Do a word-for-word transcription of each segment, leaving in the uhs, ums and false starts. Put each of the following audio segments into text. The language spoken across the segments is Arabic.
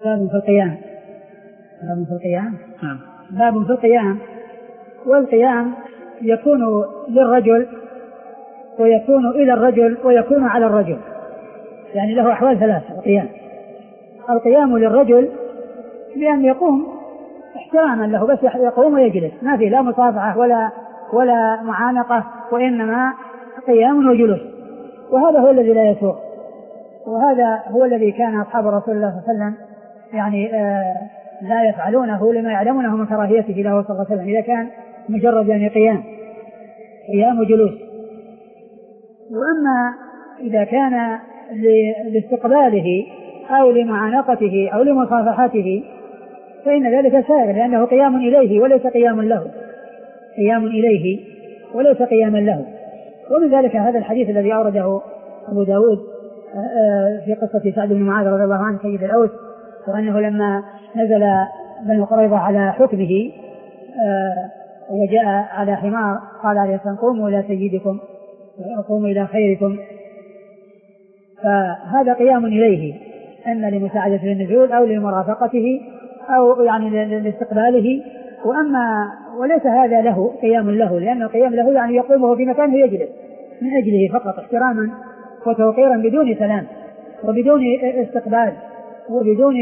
باب في القيام. باب في القيام. باب في القيام. والقيام يكون للرجل ويكون إلى الرجل ويكون على الرجل، يعني له أحوال ثلاثة. القيام القيام للرجل بأن يقوم احتراما له، بس يقوم ويجلس، ما فيه لا مصافحة ولا ولا معانقة، وإنما قيام وجلوس، وهذا هو الذي لا يسوق، وهذا هو الذي كان أصحاب رسول الله صلى الله عليه وسلم يعني آه لا يفعلونه لما يعلمونه من كراهيته له صلى الله عليه وسلم، إذا كان مجرد يعني قيام قيام وجلوس. وأما إذا كان لاستقباله أو لمعانقته أو لمصافحته فإن ذلك سائر، لأنه قيام إليه وليس قيام له، قيام إليه وليس قياما له. ومن ذلك هذا الحديث الذي أورده أبو داود في قصة سعد بن معاذ رضي الله عنه سيد الأوس، وأنه لما نزل بنو قريظة على حكمه وجاء على حمار قال عليه السلام قوموا إلى سيدكم وقوموا إلى خيركم، فهذا قيام إليه إما لمساعدة النزول أو لمرافقته أو يعني لاستقباله. وأما وليس هذا له قيام له، لأن القيام له يعني يقومه في مكانه يجلس من أجله فقط احتراما وتوقيرا بدون سلام وبدون استقبال وبدون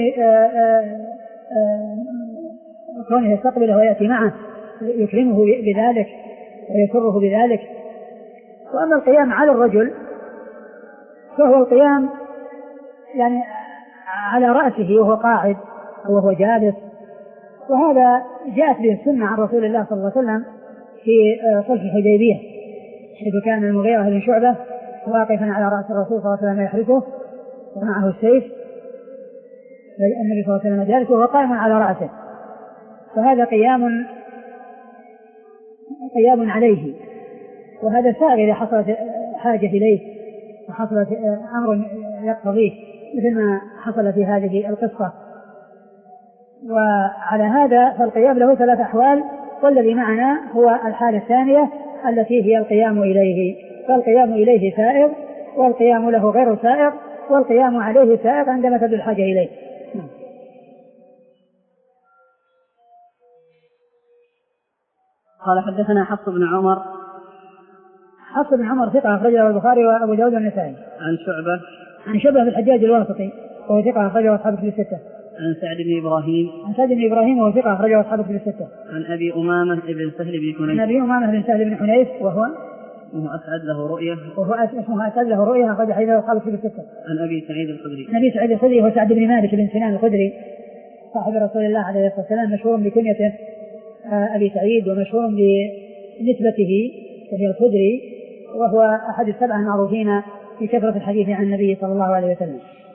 كونه يستقبله ويأتي معه يكرمه بذلك ويسره بذلك. وأما القيام على الرجل فهو القيام يعني على رأسه وهو قاعد وهو جالس، وهذا جاءت به السنة عن رسول الله صلى الله عليه وسلم في صلح الحديبية، حيث كان المغيرة بن شعبة واقفا على رأس الرسول صلى الله عليه وسلم يحرسه ومعه السيف، النبي صلى الله عليه وسلم جالس وهو قائم على رأسه، فهذا قيام قيام عليه، وهذا سائر إذا حصلت حاجة إليه وحصلت أمر يقتضيه مثل ما حصل في هذه القصة. وعلى هذا فالقيام له ثلاث أحوال، والذي معنا هو الحالة الثانية التي هي القيام إليه، فالقيام إليه سائر والقيام له غير سائر، والقيام عليه سائر عندما تدل الحاجة إليه. قال حدثنا حفص بن عمر. حفص بن عمر ثقة أخرجه البخاري وأبو داود والنسائي. عن شعبة. عن شعبة الحجاج الواسطي وهو ثقة أخرجه أصحاب الكتب الستة. عن سعد بن إبراهيم. عن سعد بن إبراهيم وهو ثقة أخرجه أصحاب الكتب الستة. عن أبي أمامة بن سهل بن حنيف. عن أبي أمامة بن سهل بن حنيف وهو وهو أسعد له رؤية. وهو اسمه أسعد له رؤية أخرج حديثه أصحاب الكتب الستة. عن أبي سعيد الخدري. عن أبي سعيد الخدري هو سعد بن مالك بن سنان الخدري صاحب رسول الله عليه الصلاة والسلام، مشهور بكنيته أبي سعيد ومشهور بنسبته وهي الخدري، وهو أحد السبعة المعروفين في كثرة الحديث عن النبي صلى الله عليه وسلم.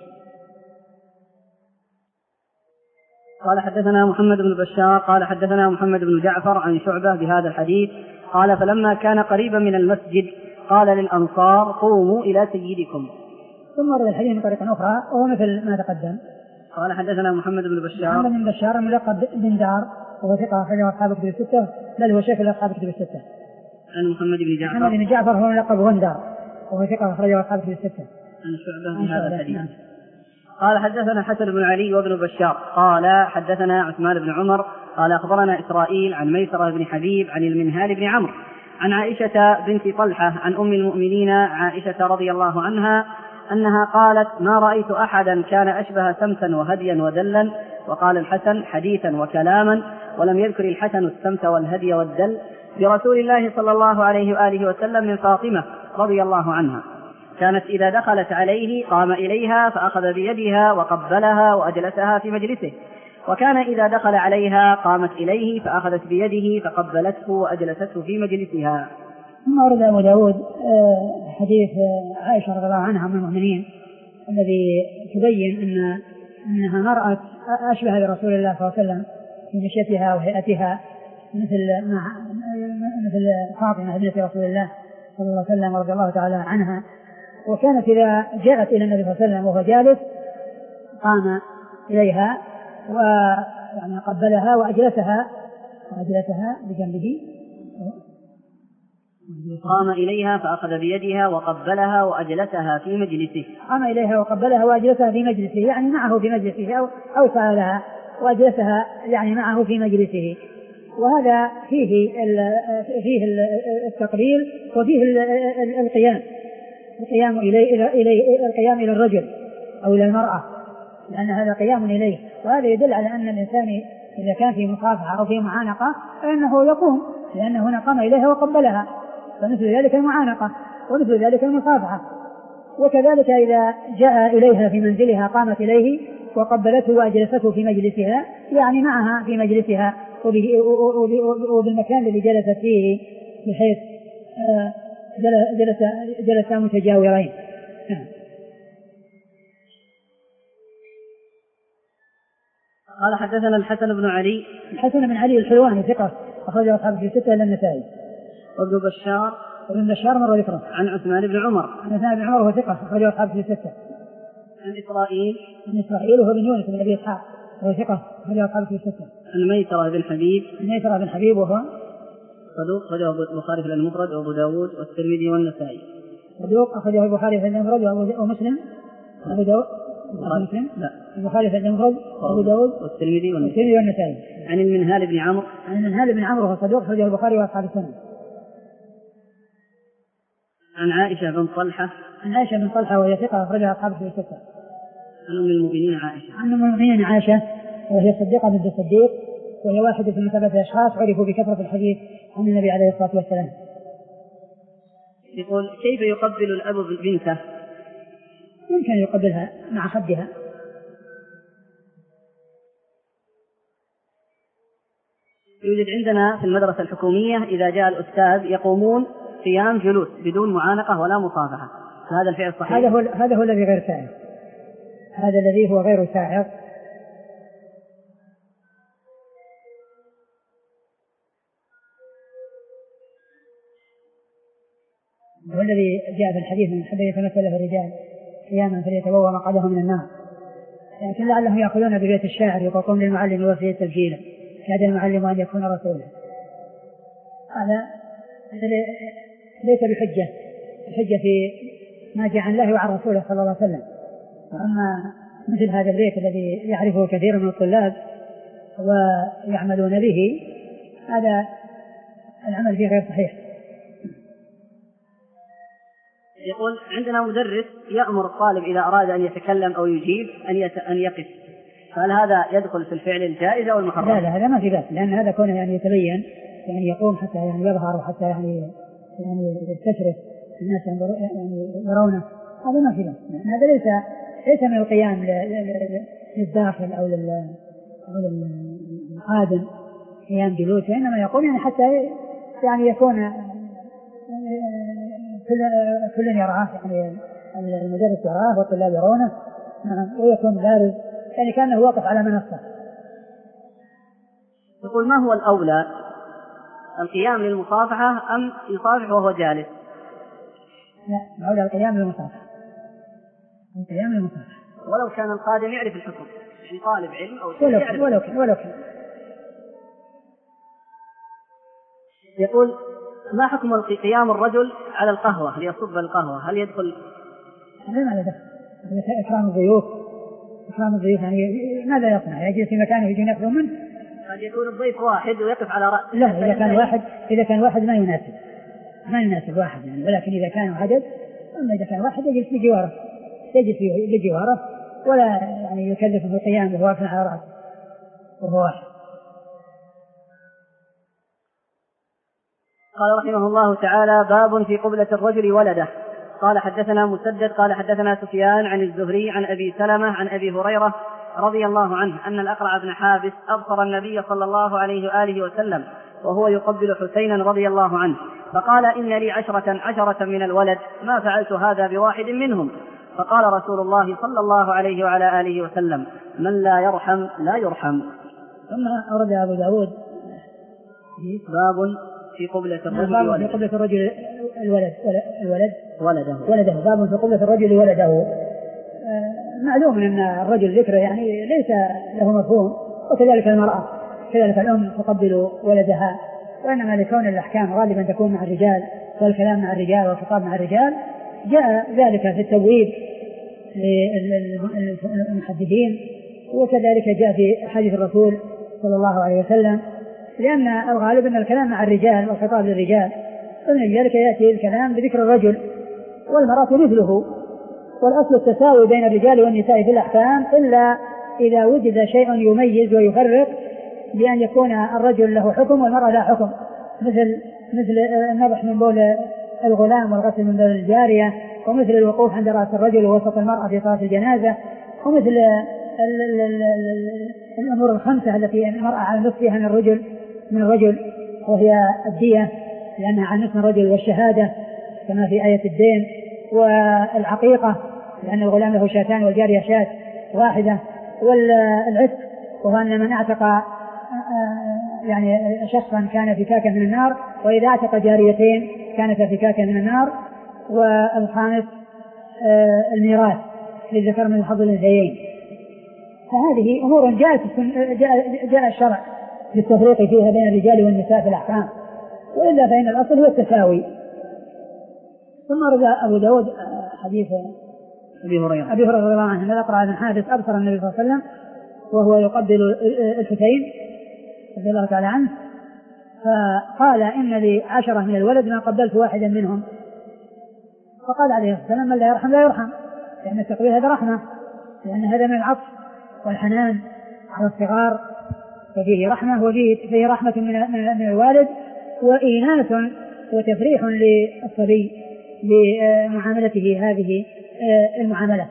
قال حدثنا محمد بن بشار قال حدثنا محمد بن جعفر عن شعبة بهذا الحديث قال فلما كان قريبا من المسجد قال للأنصار قوموا إلى سيدكم. ثم ورد الحديث من طريقة أخرى وهو مثل ما تقدم. قال حدثنا محمد بن بشار. محمد بن بشار ملقب بن دار وهو ثقة أخرجه أصحاب الكتب الستة، بل هو شيخ أصحاب الكتب الستة. عن محمد بن جعفر. محمد بن جعفر هو ملقب غندار وهو ثقة أخرجه أصحاب الكتب الستة. عن شعبة بهذا الحديث. قال حدثنا حسن بن علي وابن بشار قال حدثنا عثمان بن عمر قال أخبرنا إسرائيل عن ميسرة بن حبيب عن المنهال بن عمرو عن عائشة بنت طلحة عن أم المؤمنين عائشة رضي الله عنها أنها قالت ما رأيت أحدا كان أشبه سمتا وهديا ودلا. وقال الحسن حديثا وكلاما، ولم يذكر الحسن السمت والهدي والدل برسول الله صلى الله عليه وآله وسلم من فاطمة رضي الله عنها، كانت إذا دخلت عليه قام إليها فأخذ بيدها وقبلها وأجلسها في مجلسه، وكان إذا دخل عليها قامت إليه فأخذت بيده فقبلته وأجلسته في مجلسها. ثم ورد أبو داود حديث عائشة رضي الله عنها من المؤمنين الذي تبين أن أنها مرأة أشبه برسول الله صلى الله عليه وسلم في مشيتها وهيئتها مثل مثل فاطمة ابنة رسول الله صلى الله عليه وسلم رضي الله تعالى عنها، وكانت إذا جاءت إلى النبي صلى الله عليه وسلم وهو جالس قام إليها ويعني قبلها وأجلسها وأجلسها بجنبه قام إليها فأخذ بيدها وقبلها وأجلسها في مجلسه. قام إليها وقبلها وأجلسها في مجلسه يعني معه في مجلسه أو أو سألها وأجلسها يعني معه في مجلسه. وهذا فيه فيه التقبيل وفيه القيام القيام إليه إلى القيام إلى الرجل أو إلى المرأة، لأن هذا قيام إليه. وهذا يدل على أن الإنسان إذا كان في مصافحة أو في معانقة فإنه يقوم، لأنه هنا قام إليها وقبلها، فمثل ذلك المعانقة ومثل ذلك المصافحة. وكذلك إذا جاء إليها في منزلها قامت إليه وقبلته وأجلسته في مجلسها، يعني معها في مجلسها وبالمكان الذي جلست فيه، بحيث جلس جلس متجاورين. قال حدثنا الحسن بن علي. الحسن بن علي الحلواني ثقة أخرجه أصحاب في ستة إلا النسائي. وابن بشار. وابن بشار مر ذكره. عن عثمان بن عمر. عن عثمان بن عمر وهو ثقة أخرجه أصحاب في ستة. عن إسرائيل. عن إسرائيل وهو بن يونس بن أبي إسحاق وهو ثقة أخرجه أصحاب في ستة. عن ميسرة بن حبيب. عن ميسرة بن حبيب وهو صدوق أخرجه البخاري في المفرد وأبو داود والترمذي والنسائي. صدوق أخرجه البخاري في المفرد ومسلم وأبو داود. مسلم لا البخاري في المفرد وأبو داود والترمذي والنسائي. عن المنهال بن عمرو. عن المنهال بن عمرو وهو صدوق أخرجه البخاري وأصحاب السنن. عن عائشة بن طلحة. عن عائشة بن طلحة وهي ثقة أخرجها أصحاب في ستة. عن أم المؤمنين عائشة. عن أم المؤمنين عائشة وهي صديقة بنت الصديق، وهي واحدة من ثلاثة أشخاص عرفوا بكثرة الحديث عن النبي عليه الصلاة والسلام. يقول كيف يقبل الأب بنته؟ يمكن أن يقبلها مع خدها. يوجد عندنا في المدرسة الحكومية إذا جاء الأستاذ يقومون قيام جلوس بدون معانقة ولا مصافحة، هذا الفعل صحيح؟ هذا هو هذا هو الذي غير سائغ، هذا الذي هو غير سائغ. والذي جاء في الحديث من حب يتمثل في الرجال قياما فليتبوأ مقعده من النار، لكن لعلهم يأخذون ببيت الشاعر يقولون للمعلم وفي تسجيلا كاد المعلم أن يكون رسولا. هذا ليس بحجة، الحجة في ما جاء عن الله وعن رسوله صلى الله عليه وسلم. وأما مثل هذا البيت الذي يعرفه كثير من الطلاب ويعملون به، هذا العمل فيه غير صحيح. يقول عندنا مدرس يأمر الطالب إذا أراد أن يتكلم أو يجيب أن أن يقف، فهل هذا يدخل في الفعل الجائز أو المحرم؟ لا لا هذا ما في بأس، لأن هذا كونه يعني يتبين يعني يقوم حتى يعني يظهر وحتى يعني يعني يستشرف الناس يعني يرونه، هذا ما في بأس. هذا ليس ليس من القيام للداخل أو لل أو للقادم قيام جلوس، إنما يقوم يعني حتى يعني يكون كل كل يراه، يعني المدرس يراه والطلاب يرونه ويكون بارز يعني كأنه واقف على منصة. يقول ما هو الأولى، القيام للمصافحة أم يصافح وهو جالس؟ لا، الأولى القيام للمصافحة، القيام للمصافحة ولو كان القادم يعرف الحكم، يعني طالب علم أو ولو كان ولو كان ولو كان. يقول ما حكم قيام الرجل على القهوة ليصب القهوة، هل يدخل؟ لا ما له دخل، إكرام الضيوف، إكرام الضيوف يعني ماذا يصنع؟ يجلس في مكانه يجي يأخذ منه؟ قد يكون الضيف واحد ويقف على رأس. لا، إذا كان واحد إذا كان واحد ما يناسب ما يناسب واحد يعني، ولكن إذا كان عدد، أما إذا كان واحد يجلس بجواره يجلس بجواره ولا يعني يكلف بالقيام وهو واقف على رأسه وهو واحد. قال رحمه الله تعالى باب في قبلة الرجل ولده. قال حدثنا مسدد قال حدثنا سفيان عن الزهري عن أبي سلمة عن أبي هريرة رضي الله عنه أن الأقرع بن حابس أبصر النبي صلى الله عليه وآله وسلم وهو يقبل حسينا رضي الله عنه، فقال إن لي عشرة عشرة من الولد ما فعلت هذا بواحد منهم. فقال رسول الله صلى الله عليه وعلى آله وسلم من لا يرحم لا يرحم. ثم أورد أبو داود باب في قبلة الرجل في قبلة الرجل الولد الولد ولده ولده باب في قبلة الرجل ولده. معلوم أن الرجل ذكره يعني ليس له مفهوم، وكذلك المرأة كذلك الأم تقبل ولدها، وإنما لكون الأحكام غالبا تكون مع الرجال والكلام مع الرجال والخطاب مع الرجال، جاء ذلك في التبويب للمحدثين، وكذلك جاء في حديث الرسول صلى الله عليه وسلم، لأن الغالب أن الكلام مع الرجال والخطاب للرجال، ومن ذلك يأتي الكلام بذكر الرجل والمرأة مثله، والأصل التساوي بين الرجال والنساء في الأحكام، إلا إذا وجد شيء يميز ويفرق بأن يكون الرجل له حكم والمرأة لا حكم، مثل مثل النضح من بول الغلام والغسل من بول الجارية، ومثل الوقوف عند رأس الرجل ووسط المرأة في صلاة الجنازة، ومثل الأمور الخمسة التي المرأة على نصفها من الرجل من الرجل وهي الدية لأنها عن نصف الرجل، والشهادة كما في آية الدين، والعقيقة لأن الغلام له شاتان والجارية شاة واحدة، والعتق وهو أن من اعتق يعني شخصا كان فكاكا من النار، وإذا اعتق جاريتين كانت فكاكا من النار، والخامس الميراث للذكر من حظ الأنثيين. فهذه أمور جاءت جاء, جاء الشرع للتفريق فيها بين الرجال والنساء في الأحكام، وإلا فإن الأصل هو التساوي. ثم رجع أبو داود حديث أبي هريرة أبي هريرة رضي الله عنه أن أقرأ عن حادث أبصر النبي صلى الله عليه وسلم وهو يقبل الفتين رضي الله تعالى عنه، فقال إن لي عشرة من الولد ما قبلت واحدا منهم، فقال عليه الصلاة والسلام من لا يرحم لا يرحم، لأن التقبيل هذا رحمة، لأن هذا من العطف والحنان على الصغار، ففيه رحمة وفيه فيه رحمة من الوالد وإيناس وتفريح للصبي بمعاملته هذه المعاملة.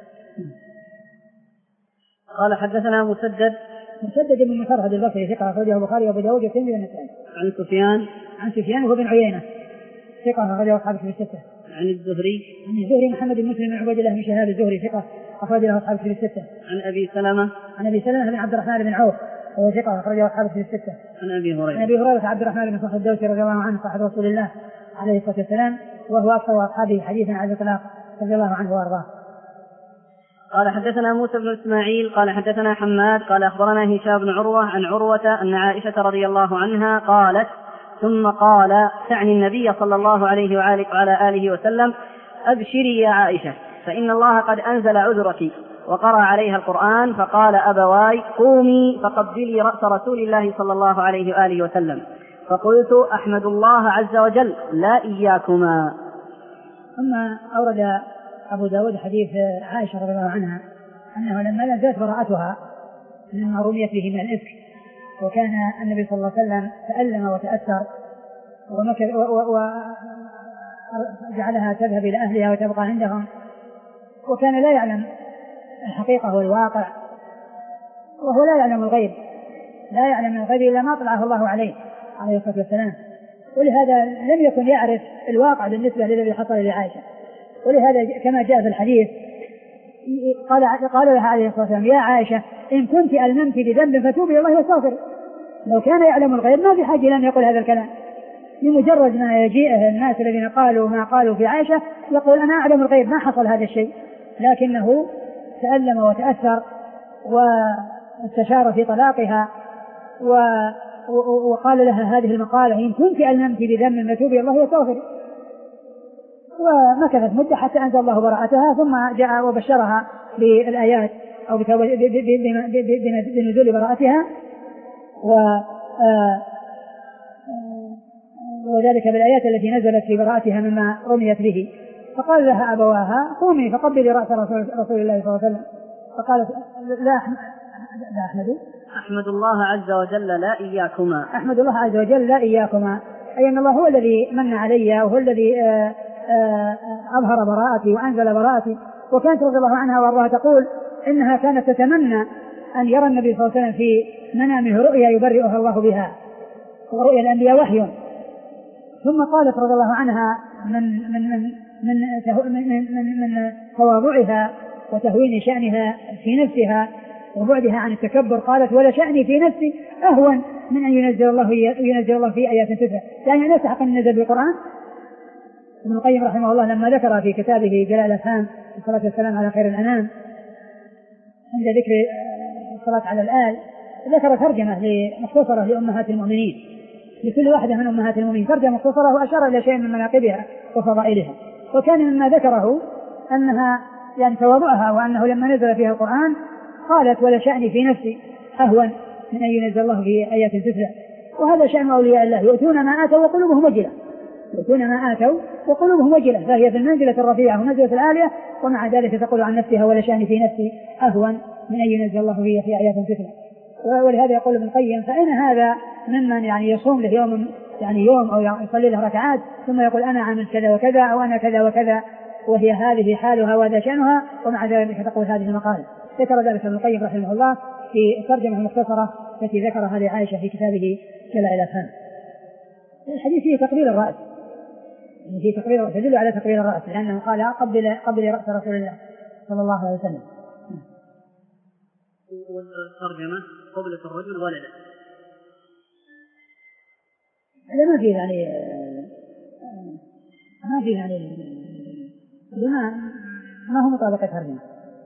قال حدثنا مسدد مسدد بن مسرهد البصري ثقة أخرجه البخاري وأبو داود والترمذي والنسائي. عن سفيان عن سفيان وهو بن عيينة ثقة أخرجه أصحاب الكتب الستة. عن الزهري عن الزهري محمد بن مسلم بن عبيد الله بن شهاب الزهري ثقة أخرجه أصحاب الكتب الستة. عن أبي سلمة عن أبي سلمة بن عبد الرحمن بن عوف وهو ثقة أخرجه أصحاب الكتب الستة. عن أبي هريرة عن أبي هريرة عبد الرحمن بن صخر الدوسي رضي الله عنه صاحب رسول الله عليه الصلاة والسلام، وهو أكثر أصحابه حديثا على الإطلاق رضي الله عنه وأرضاه. قال حدثنا موسى بن إسماعيل قال حدثنا حماد قال أخبرنا هشام بن عروة عن عروة أن عائشة رضي الله عنها قالت ثم قال تعني النبي صلى الله عليه وعلى آله وسلم أبشري يا عائشة فإن الله قد أنزل عذرك، وقرأ عليها القرآن، فقال أبواي قومي فقبلي رأس رسول الله صلى الله عليه وآله وسلم، فقلت أحمد الله عز وجل لا إياكما. ثم أورد أبو داود حديث عائشة رضي الله عنها أنه لما نزلت براءتها مما رميت به من الإفك، وكان النبي صلى الله عليه وسلم تألم وتأثر وجعلها تذهب إلى أهلها وتبقى عندهم، وكان لا يعلم الحقيقة والواقع، وهو لا يعلم الغيب لا يعلم الغيب إلا ما طلعه الله عليه عليه الصلاة والسلام، ولهذا لم يكن يعرف الواقع بالنسبة للذي حصل لعائشة. ولهذا كما جاء في الحديث قال قال لها عليه الصلاة والسلام يا عائشة إن كنت ألممت بذنب فتوبي الله واستغفري. لو كان يعلم الغيب ما في حاجة لأن يقول هذا الكلام، لمجرد ما يجيئه الناس الذين قالوا ما قالوا في عائشة يقول أنا أعلم الغيب ما حصل هذا الشيء، لكنه تألم وتأثر واستشار في طلاقها وقال لها هذه المقالة إن كنت ألممت بذنب فتوبي الله واستغفري. ومكثت مدة حتى أنزل الله براءتها، ثم جاء وبشرها بالآيات أو بنزول براءتها، وذلك بالآيات التي نزلت في براءتها مما رميت به. فقال لها أبواها قومي فقبلي رأس رسول الله صلى الله عليه وسلم، فقالت لا أحمد أحمد الله عز وجل لا إياكما أحمد الله عز وجل لا إياكما، أي أن الله هو الذي من علي وهو الذي أظهر براءتي وأنزل براءتي. وكانت رضي الله عنها وارضاها تقول إنها كانت تتمنى أن يرى النبي صلى الله عليه وسلم في منامه رؤيا يبرئها الله بها، ورؤيا الأنبياء وحي. ثم قالت رضي الله عنها من من من من من, من, من تواضعها وتهوين شأنها في نفسها وبعدها عن التكبر، قالت ولا شأني في نفسي أهون من أن ينزل الله ينزل الله في آيات تسع، يعني لا يستحق أن ينزل بالقرآن. ابن القيم رحمه الله لما ذكر في كتابه جلال الأفهام الصلاة والسلام على خير الأنام عند ذكر الصلاة على الآل ذكر ترجمة مختصرة لأمهات المؤمنين، لكل واحدة من أمهات المؤمنين ترجمة مختصرة وأشار إلى شيء من مناقبها وفضائلها. وكان مما ذكره أنها يعني تواضعها، وأنه لما نزل فيها القرآن قالت ولا شأني في نفسي أهون من أن ينزل الله في آيات تتلى. وهذا شأن أولياء الله، يؤتون ما آتوا وقلوبهم وجلة، يؤتون ما آتوا وقلوبهم وجلة، فهي في المنزلة الرفيعة ومنزلة العالية، ومع ذلك تقول عن نفسها ولا شأني في نفسي أهون من أن ينزل الله في آيات تتلى. ولهذا يقول ابن القيم فإن هذا ممن يعني يصوم له يوم يعني يوم أو يصلي له ركعات ثم يقول أنا عملت كذا وكذا أو أنا كذا وكذا، وهي هذه حالها وهذا شأنها، ومع ذلك تقول هذه المقالة. ذكر ذلك ابن القيم رحمه الله في الترجمة المختصرة التي ذكرها لعائشة في كتابه جلاء الأفهام. الحديث فيه تقبيل الرأس، فيه تقبيل الرأس يدل على تقبيل الرأس، لأنه قال قبل قبل رأس رسول الله صلى الله عليه وسلم. والترجمة قبلة الرجل ولده، هذا ما فيه يعني ما فيه يعني ما ما هو مطابقة ترجمة.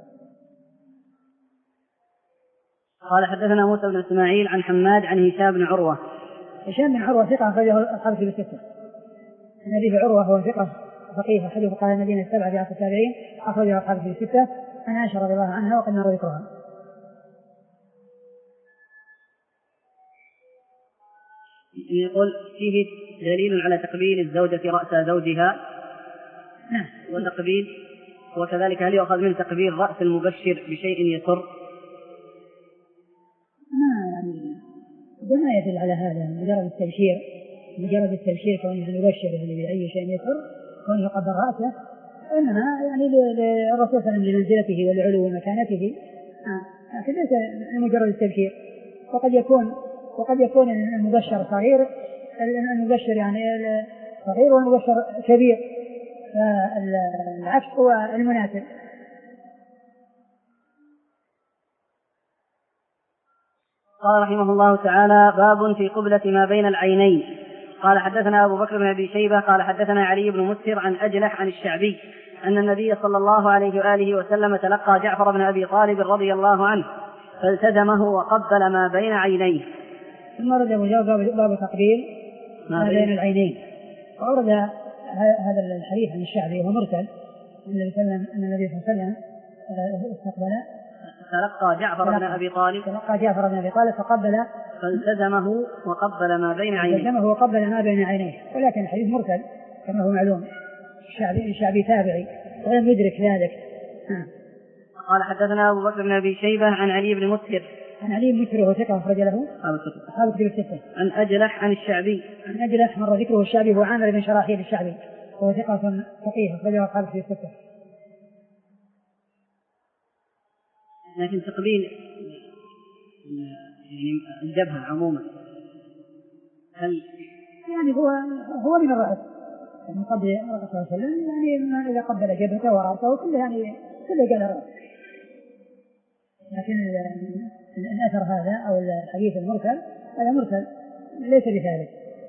قال حدثنا موسى بن إسماعيل عن حماد عن هشام بن عروة. هشام بن عروة ثقة أخرجه أصحاب الكتب الستة. عن أبي عروة هو ثقة فقيه حديث قال المدينة السبعة في عصر التابعين، أخرجه أصحاب الكتب الستة عن عائشة رضي الله عنها وقد نرى ذكرها. يقول فيه دليل على تقبيل الزوجة رأس زوجها. نعم. وتقبيل وكذلك هل يؤخذ من تقبيل رأس المبشر بشيء يسر؟ ما يعني ما يدل على هذا، مجرد التبشير مجرد التبشير كونه يبشر يعني بأي شيء يسر كونه يقبل رأسه، إنما يعني للرسول صلى الله عليه وسلم لمنزلته ولعلو مكانته، لكن ليس مجرد التبشير. وقد يكون وقد يكون المبشر صغير، المبشر يعني صغير والمبشر كبير، فالعكس هو المناسب. قال رحمه الله تعالى باب في قبلة ما بين العينين. قال حدثنا أبو بكر بن أبي شيبة قال حدثنا علي بن مسهر عن أجلح عن الشعبي أن النبي صلى الله عليه وآله وسلم تلقى جعفر بن أبي طالب رضي الله عنه فالتزمه وقبل ما بين عينيه. ثم رد باب تقبيل ما بين العينين. وأورد هذا الحديث عن الشعبي وهو مرسل النبي صلى الله عليه وسلم استقبل تلقى جعفر بن أبي طالب تلقى جعفر بن أبي طالب فقبل فالتزمه وقبل ما بين عينيه فالتزمه وقبل ما بين عينيه، ولكن الحديث مرسل كما هو معلوم. الشعبي الشعبي تابعي ولم يدرك ذلك. قال حدثنا أبو بكر بن أبي شيبة عن علي بن مسهر عن علي بن مسهر وهو ثقة أخرج له أصحاب الكتب الستة. عن أجلح عن الشعبي عن أجلح مر ذكره الشعبي هو عامر بن شراحيل الشعبي وهو ثقة فقيه أخرج له أصحاب الكتب الستة. لكن تقبيل يعني الجبهة عموما هل يعني هو هو من الرأس يعني قبل الرأس صلى الله عليه وسلم، يعني إذا قبل جبهته ورأسه كله يعني كله قال الرأس. لكن الأثر هذا أو الحديث المرسل هذا مرسل ليس بثابت.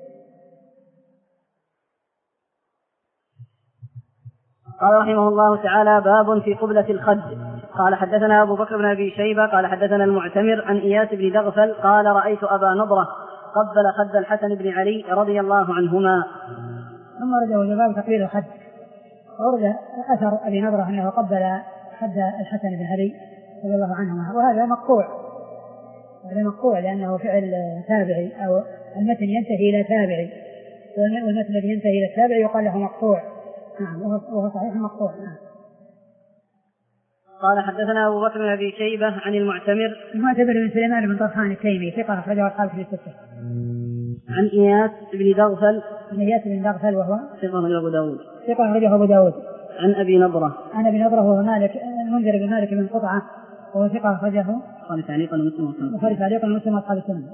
قال رحمه الله تعالى باب في قبلة الخد. قال حدثنا أبو بكر بن أبي شيبة قال حدثنا المعتمر عن إياس بن دغفل قال رأيت أبا نضرة قبل خد الحسن بن علي رضي الله عنهما. ثم رجع باب تقبيل الخد. ورد أثر أبي نضرة أنه قبل خد الحسن بن علي رضي الله عنهما، وهذا مقطوع هذا مقطوع لأنه فعل تابعي أو المتن ينتهي إلى تابعي، والمتن الذي ينتهي إلى التابعي يقال له مقطوع. نعم وهو صحيح مقطوع. نعم. قال حدثنا أبو بكر بن أبي شيبة عن المعتمر المعتمر بن سليمان بن طرخان التيمي ثقة أخرجه أصحاب الكتب الستة. عن إياس بن دغفل عن إياس بن دغفل وهو ثقة أخرجه أبو داود ثقة أخرجه أبو داود. عن أبي نضرة عن أبي نضرة وهو مالك المنذر بن مالك بن قطعة وهو ثقة أخرجه قال تعليقا مسلم وخالف تعليقا مسلم أصحاب السنة.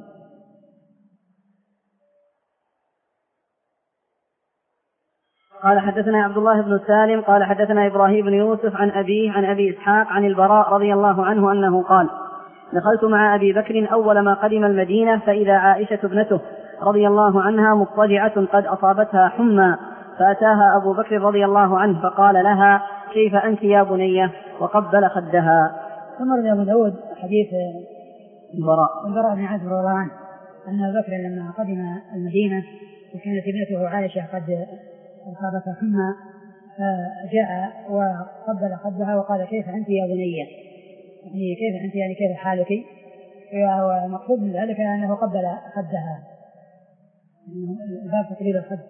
قال حدثنا عبد الله بن سالم قال حدثنا إبراهيم بن يوسف عن أبيه عن أبي إسحاق عن البراء رضي الله عنه أنه قال دخلت مع أبي بكر أول ما قدم المدينة فإذا عائشة ابنته رضي الله عنها مضطجعة قد أصابتها حمى، فأتاها أبو بكر رضي الله عنه فقال لها كيف أنت يا بنية وقبل خدها. ثم رد أبو داود حديث البراء البراء بن عازب رضي الله عنه أن أبا بكر لما قدم المدينة وكانت ابنته عائشة قد أصابتها حمى جاء وقبل خدها وقال كيف أنت يا بني، يعني كيف أنت يعني كيف حالك، والمقصود من ذلك أنه قبل خدها، باب تقبيل الخد.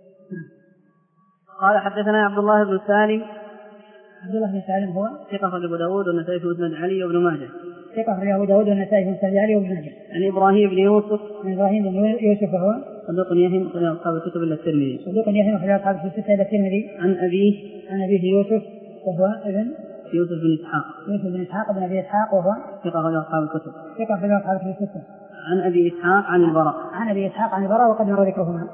قال حدثنا عبد الله بن سالم. عبد الله بن سالم هو ثقة في أبو داود والنسائي في مسند علي وابن ماجه. ثقة في أبو داود والنسائي في مسند علي وابن ماجه. عن إبراهيم بن يوسف. عن إبراهيم بن يوسف هو صدوق يهم في أصحاب الكتب إلا الترمذي. صدوق يهم في أصحاب الكتب إلا الترمذي. عن أبيه. عن أبيه يوسف وهو ابن يوسف بن إسحاق. يوسف بن إسحاق بن أبي إسحاق وهو ثقة في أصحاب الكتب. ثقة في أصحاب الكتب. عن أبي إسحاق عن البراء. عن أبي إسحاق عن البراء وقد مر ذكرهما.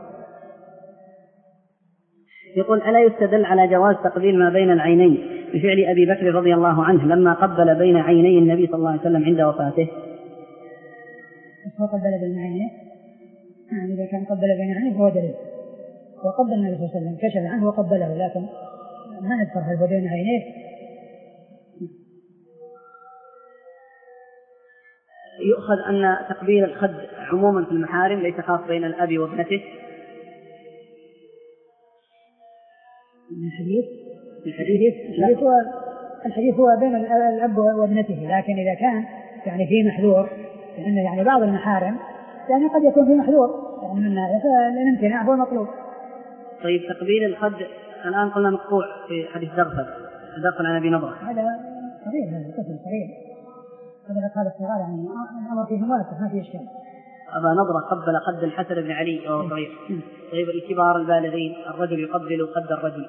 يقول ألا يستدل على جواز تقبيل ما بين العينين بفعل أبي بكر رضي الله عنه لما قبل بين عيني النبي صلى الله عليه وسلم عند وفاته؟ هو قبل بين عينيه، يعني إذا كان قبل بين عينيه فهو دليل، وقبل النبي صلى الله عليه وسلم كشف عنه وقبله، لكن ما نذكر هل بين عينيه. يؤخذ أن تقبيل الخد عموما في المحارم ليس خاص بين الأب وابنته. الحديث الحديث الحديث هو الحديث هو بين الأب وابنته، لكن إذا كان يعني في محذور، لأن يعني بعض المحارم يعني قد يكون في محذور يعني من الامتناع هو مطلوب. طيب تقبيل الخد الآن قلنا مقطوع في حديث دغفل دغفل عن أبي نضرة، هذا صغير، هذا قسم صغير، هذا الأطفال الصغار يعني الأمر فيه مواسع ما فيه إشكال. أبا نضرة قبل خد الحسن بن علي وهو صغير. طيب الكبار البالغين الرجل يقبل خد الرجل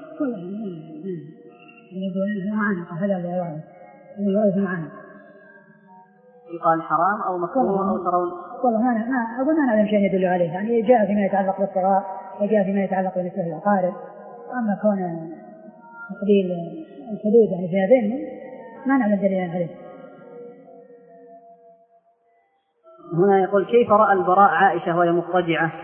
هذا اللي يعرف معنا يقال حرام أو مكروه أو ترون؟ والله ما ما أظن أنا لم شيء يدل عليه، يعني جاء فيما يتعلق بالصغار وجاء فيما يتعلق بالنسبة للأقارب، أما كون تقبيل الحدود يعني في هذين ما نعلم دليلا عليه. هنا يقول كيف رأى البراء عائشة وهي مضطجعة؟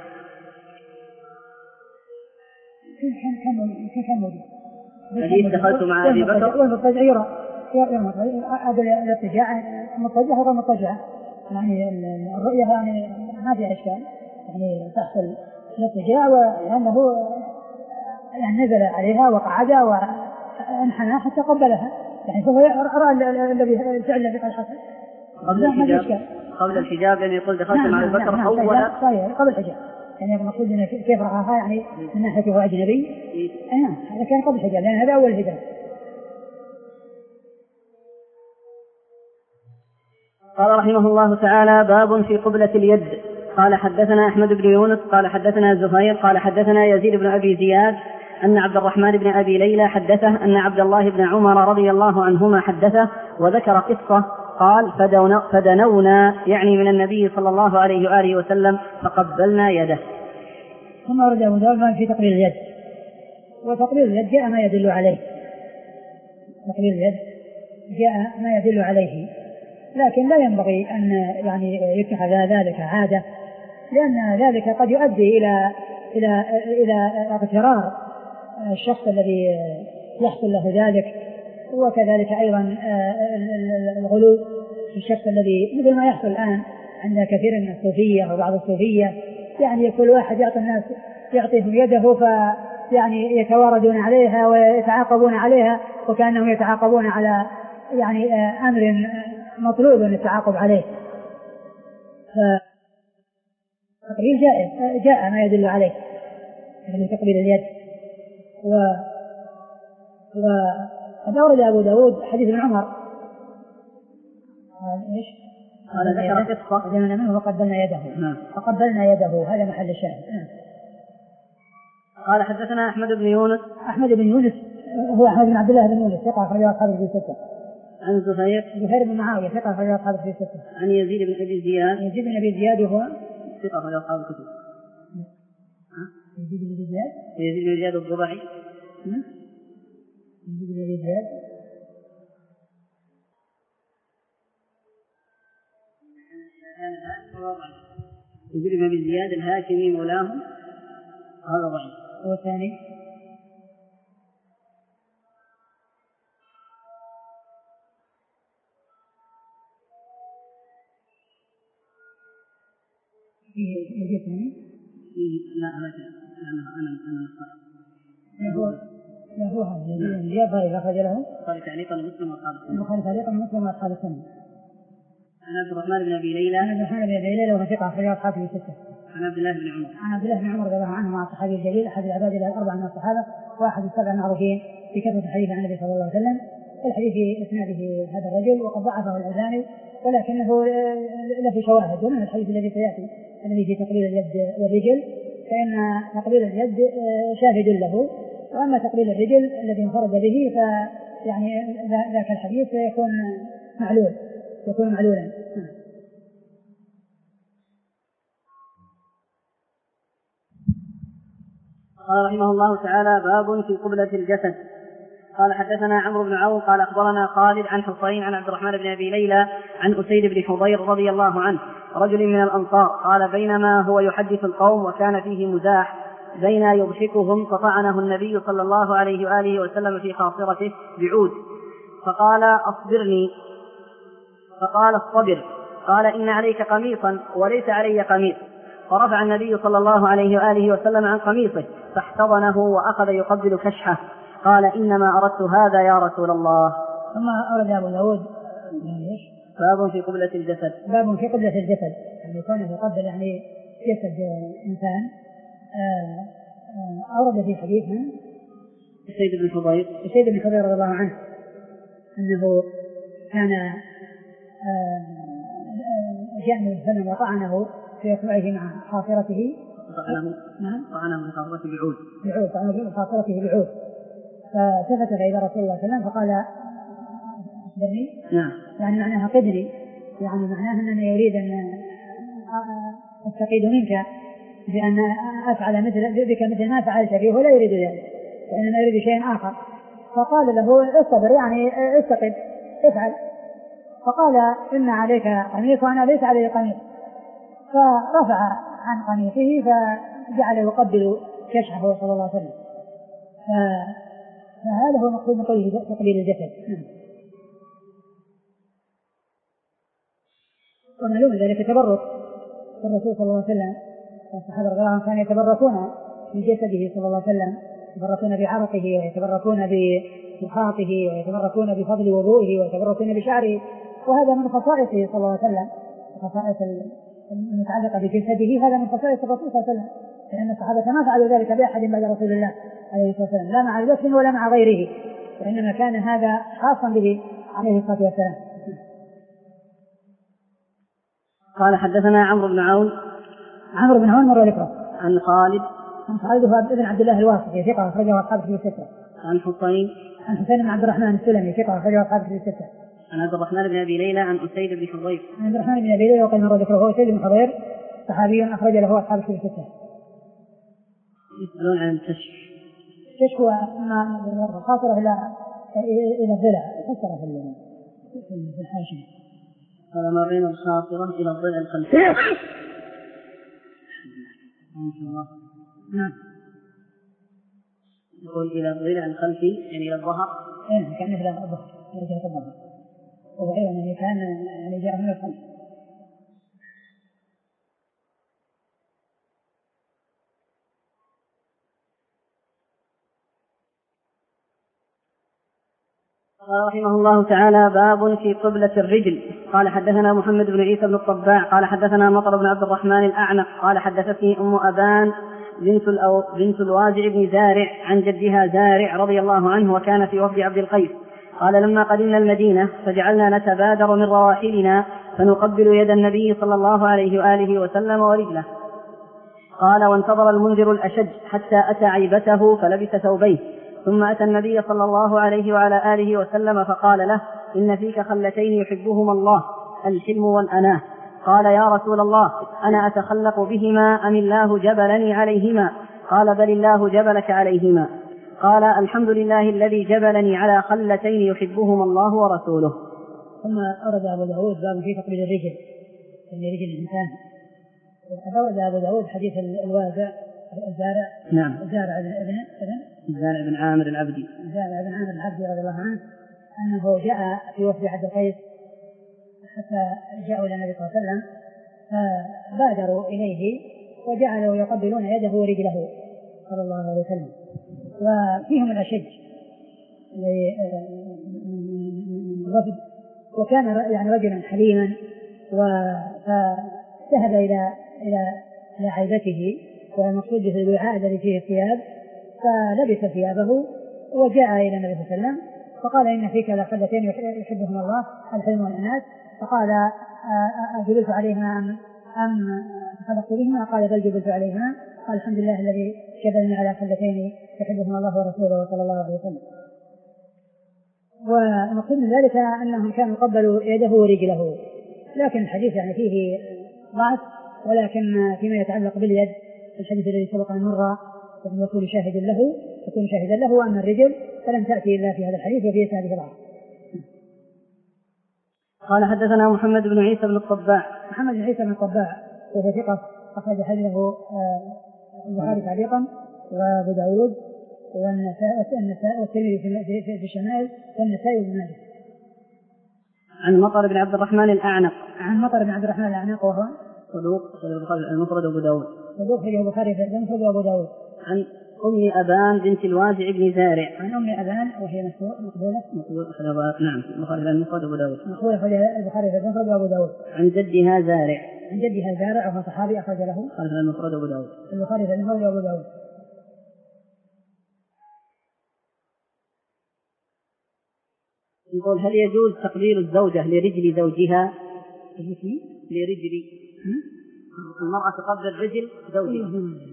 كيف كان كيف كان موجود؟ حديث دخلت مع أبي بكر والمضطجع يرى هذا الارتجاع مضطجع وغير مضطجع، يعني الرؤية يعني ما فيها إشكال، يعني تحصل الارتجاع لأنه يعني نزل عليها وقعد وانحنى حتى قبلها، يعني فهو رأى الذي فعل الذي قد حصل قبل الحجاب. قبل الحجاب يعني يقول دخلت مع أبي بكر أولا قبل الحجاب، يعني المقصود أنه كيف رآها يعني من ناحية هو أجنبي. نعم هذا كان قبل الحجاب لأن هذا أول الحجاب. قال رحمه الله تعالى باب في قبلة اليد. قال حدثنا أحمد بن يونس قال حدثنا زهير قال حدثنا يزيد بن أبي زياد أن عبد الرحمن بن أبي ليلى حدثه أن عبد الله بن عمر رضي الله عنهما حدثه وذكر قصة قال فدنونا يعني من النبي صلى الله عليه وآله وسلم فقبلنا يده. ثم ورد أبو داود في تقبيل اليد، وتقبيل اليد جاء ما يدل عليه، تقبيل اليد جاء ما يدل عليه، لكن لا ينبغي أن يعني يتخذ ذلك عادة، لأن ذلك قد يؤدي إلى إلى إلى اغترار الشخص الذي يحصل له ذلك، وكذلك أيضا الغلو في الشخص الذي مثل ما يحصل الآن عند كثير من الصوفية وبعض الصوفية، يعني كل واحد يعطي الناس يعطيهم يده فيعني يتواردون عليها ويتعاقبون عليها وكأنهم يتعاقبون على يعني أمر مطلوب التعاقب عليه. فتقبيل جاء جاء ما يدل عليه يعني تقبيل اليد. و وقد أورد أبو داود حديث ابن عمر قال إيش؟ قال ذكر قصة فدنا منه وقبلنا يده. فقبلنا يده هذا محل الشاهد. قال حدثنا أحمد بن يونس. أحمد بن يونس هو أحمد بن عبد الله بن يونس ثقة أخرجه أصحابه في ستة. عن زهير زهير بن معاوية ثقة أخرجه أصحابه في ستة. عن يزيد بن أبي زياد. يزيد بن أبي زياد وهو ثقة أخرجه أصحابه في ستة. يزيد بن أبي زياد. يزيد بن زياد الضبعي. يزيد بن أبي زياد. يزيد بن أبي زياد الهاشمي مولاهم هذا ضعيف. والثاني فيه يزيد ثاني؟ لا أنا أنا أنا هو لا هو هذا الزيادة ضعيف أخرج له قال تعليقا مسلم وأصحاب السنة. البخاري تعليقا مسلم وأصحاب السنة. عن عبد الرحمن بن أبي ليلى. عن عبد الرحمن بن أبي ليلى وهو ثقة أخرجه أصحابه الستة. عن عبد الله بن عمر. عن عبد الله بن عمر رضي الله عنه مع الصحابي الجليل أحد العباد الأربعة من الصحابة وأحد السبع المعروفين في كثرة الحديث عن النبي صلى الله عليه وسلم. الحديث في إسناده هذا الرجل وقد ضعفه الألباني ولكنه له شواهد ومن الحديث الذي سيأتي الذي في تقليل اليد والرجل فإن تقليل اليد شاهد له وأما تقليل الرجل الذي انفرد به فيعني ذاك الحديث يكون معلول يكون معلولا. قال رحمه الله تعالى باب في قبلة الجسد. قال حدثنا عمرو بن عون قال أخبرنا خالد عن حصين عن عبد الرحمن بن أبي ليلى عن أسيد بن حضير رضي الله عنه رجل من الأنصار قال بينما هو يحدث القوم وكان فيه مزاح بين يضحكهم فطعنه النبي صلى الله عليه وآله وسلم في خاصرته بعود فقال أصبرني فقال اصطبر قال إن عليك قميصا وليس علي قميص فرفع النبي صلى الله عليه وآله وسلم عن قميصه فاحتضنه وأخذ يقبل كشحه قال إنما أردت هذا يا رسول الله. ثم أورد أبو داود باب في قبلة الجسد. باب في قبلة الجسد يعني يكون يقبل يعني جسد إنسان. أورد في حديث من أسيد بن حضير أسيد بن حضير رضي الله عنه أنه كان جاء النبي صلى الله عليه وسلم وطعنه في إصبعه مع خاصرته طعنه بخاصرته بعود بعود طعنه بخاصرته بعود فالتفت إلى رسول الله صلى الله عليه وسلم فقال أخبرني نعم يعني معناها قدني يعني معناها أنني يريد أن أستقيد منك بأن أفعل مثل بك مثل ما فعلت به ولا يريد ذلك وإنما يريد شيء آخر فقال له اصبر يعني استقد افعل فقال إن عليك قميص وأنا ليس علي قميص فرفع عن قميصه فجعل يقبل كشحه صلى الله عليه وسلم فهذا هو مقصود من قوله تقبيل الجسد. ومعلوم ذلك تبرك الرسول صلى الله عليه وسلم والصحابة رضي الله عنهم كانوا يتبركون بجسده صلى الله عليه وسلم يتبركون بعرقه ويتبركون بمخاطه ويتبركون بفضل وضوئه ويتبركون بشعره وهذا من خصائصه صلى الله عليه وسلم خصائص المتعلقة بجسده هذا من خصائص الرسول صلى الله عليه وسلم لأن الصحابة ما فعلوا ذلك بأحد بعد رسول الله عليه الصلاة والسلام لا مع الوفد ولا مع غيره وإنما كان هذا خاصا به عليه الصلاة والسلام. قال حدثنا عمرو بن عون عمرو بن عون مر ذكره عن خالد عن خالد هو ابن عبد الله الواسطي ثقة أخرجه أصحابه في الستة. عن حصين عن حسين بن عبد الرحمن السلمي ثقة أخرجه أصحابه في الستة. عن عبد الرحمن بن أبي ليلى عن أسيد بن حضير عن عبد الرحمن بن أبي ليلى وقال مر ذكره هو أسيد بن حضير صحابي أخرج له أصحابه في الستة. يسألون عن الكشف. الكشف هو ما خاطر إلى إلى الضلع فسر في الحاشية قال ما بين الخاطرة إلى الضلع الخلفي. نعم. يقول إلى الضلع الخلفي يعني إلى الظهر. إيه كان إلى الظهر إلى جهة الظهر. وهو أيضا يعني كان يعني جاء من الخلف. قال رحمه الله تعالى باب في قبلة الرجل. قال حدثنا محمد بن عيسى بن الطباع قال حدثنا مطر بن عبد الرحمن الأعنق قال حدثتني أم أبان بنت, الأو بنت الوازع بن زارع عن جدها زارع رضي الله عنه وكان في وفد عبد القيس قال لما قدمنا المدينة فجعلنا نتبادر من رواحلنا فنقبل يد النبي صلى الله عليه وآله وسلم ورجله. قال وانتظر المنذر الأشج حتى أتى عيبته فلبس ثوبيه ثم أتى النبي صلى الله عليه وعلى آله وسلم فقال له إن فيك خلتين يحبهما الله الحلم والأناه. قال يا رسول الله أنا أتخلق بهما أم الله جبلني عليهما؟ قال بل الله جبلك عليهما. قال الحمد لله الذي جبلني على خلتين يحبهما الله ورسوله. ثم أورد أبو داود باب في تقبيل الرجل يعني رجل الإنسان. أورد أبو داود حديث الوازع الزارع نعم الزارع ابن ابن الزارع بن عامر العبدي الزارع بن عامر العبدي رضي الله عنه أنه جاء في وفد عبد القيس حتى جاءوا إلى النبي صلى الله عليه وسلم فبادروا إليه وجعلوا يقبلون يده ورجله صلى الله عليه وسلم. وفيهم الأشج من الوفد، وكان يعني رجلا حليما، فذهب إلى إلى إلى عيبته، والمقصود به الوعاء الذي فيه الثياب، فلبس ثيابه وجاء إلى النبي صلى الله عليه وسلم فقال إن فيك لخلتين يحبهما الله الحلم والأنات، فقال أجلس عليهما أم أم خلقت بهما؟ قال بل جبلت عليهما. قال الحمد لله الذي جبلني على خلتين يحبهما الله ورسوله صلى الله عليه وسلم. والمقصود من ذلك أنهم كانوا قبلوا يده ورجله، لكن الحديث يعني فيه ضعف، ولكن فيما يتعلق باليد الحديث الذي سبق أن مر يكون شاهدا له يكون شاهدا له وأما الرجل فلم تأتي إلا في هذا الحديث وفي هذه ضعف. قال حدثنا محمد بن عيسى بن الطباع. محمد بن عيسى بن الطباع وهو ثقة أخرج حديثه البخاري تعليقا وأبو داود والنساء والترمذي في الشمائل والنسائي وابن ماجه. عن مطر بن عبد الرحمن الأعنق. عن مطر بن عبد الرحمن الأعنق وهو صدوق المفرد وأبو داود. صدوق في البخاري في المفرد وأبو داود. عن أم أبان بنت الوازع بن زارع. عن أم أبان وهي مقبولة. مقبولة نعم البخاري في المفرد وأبو داود. مقبولة في البخاري في المفرد وأبو داود. عن جدها زارع. عن جدها زارع وهو صحابي أخرج له. البخاري في المفرد وأبو داود. البخاري في المفرد وأبو داود. يقول هل يجوز تقبيل الزوجة لرجل زوجها؟ لرجل المرأة تقبل رجل زوجها.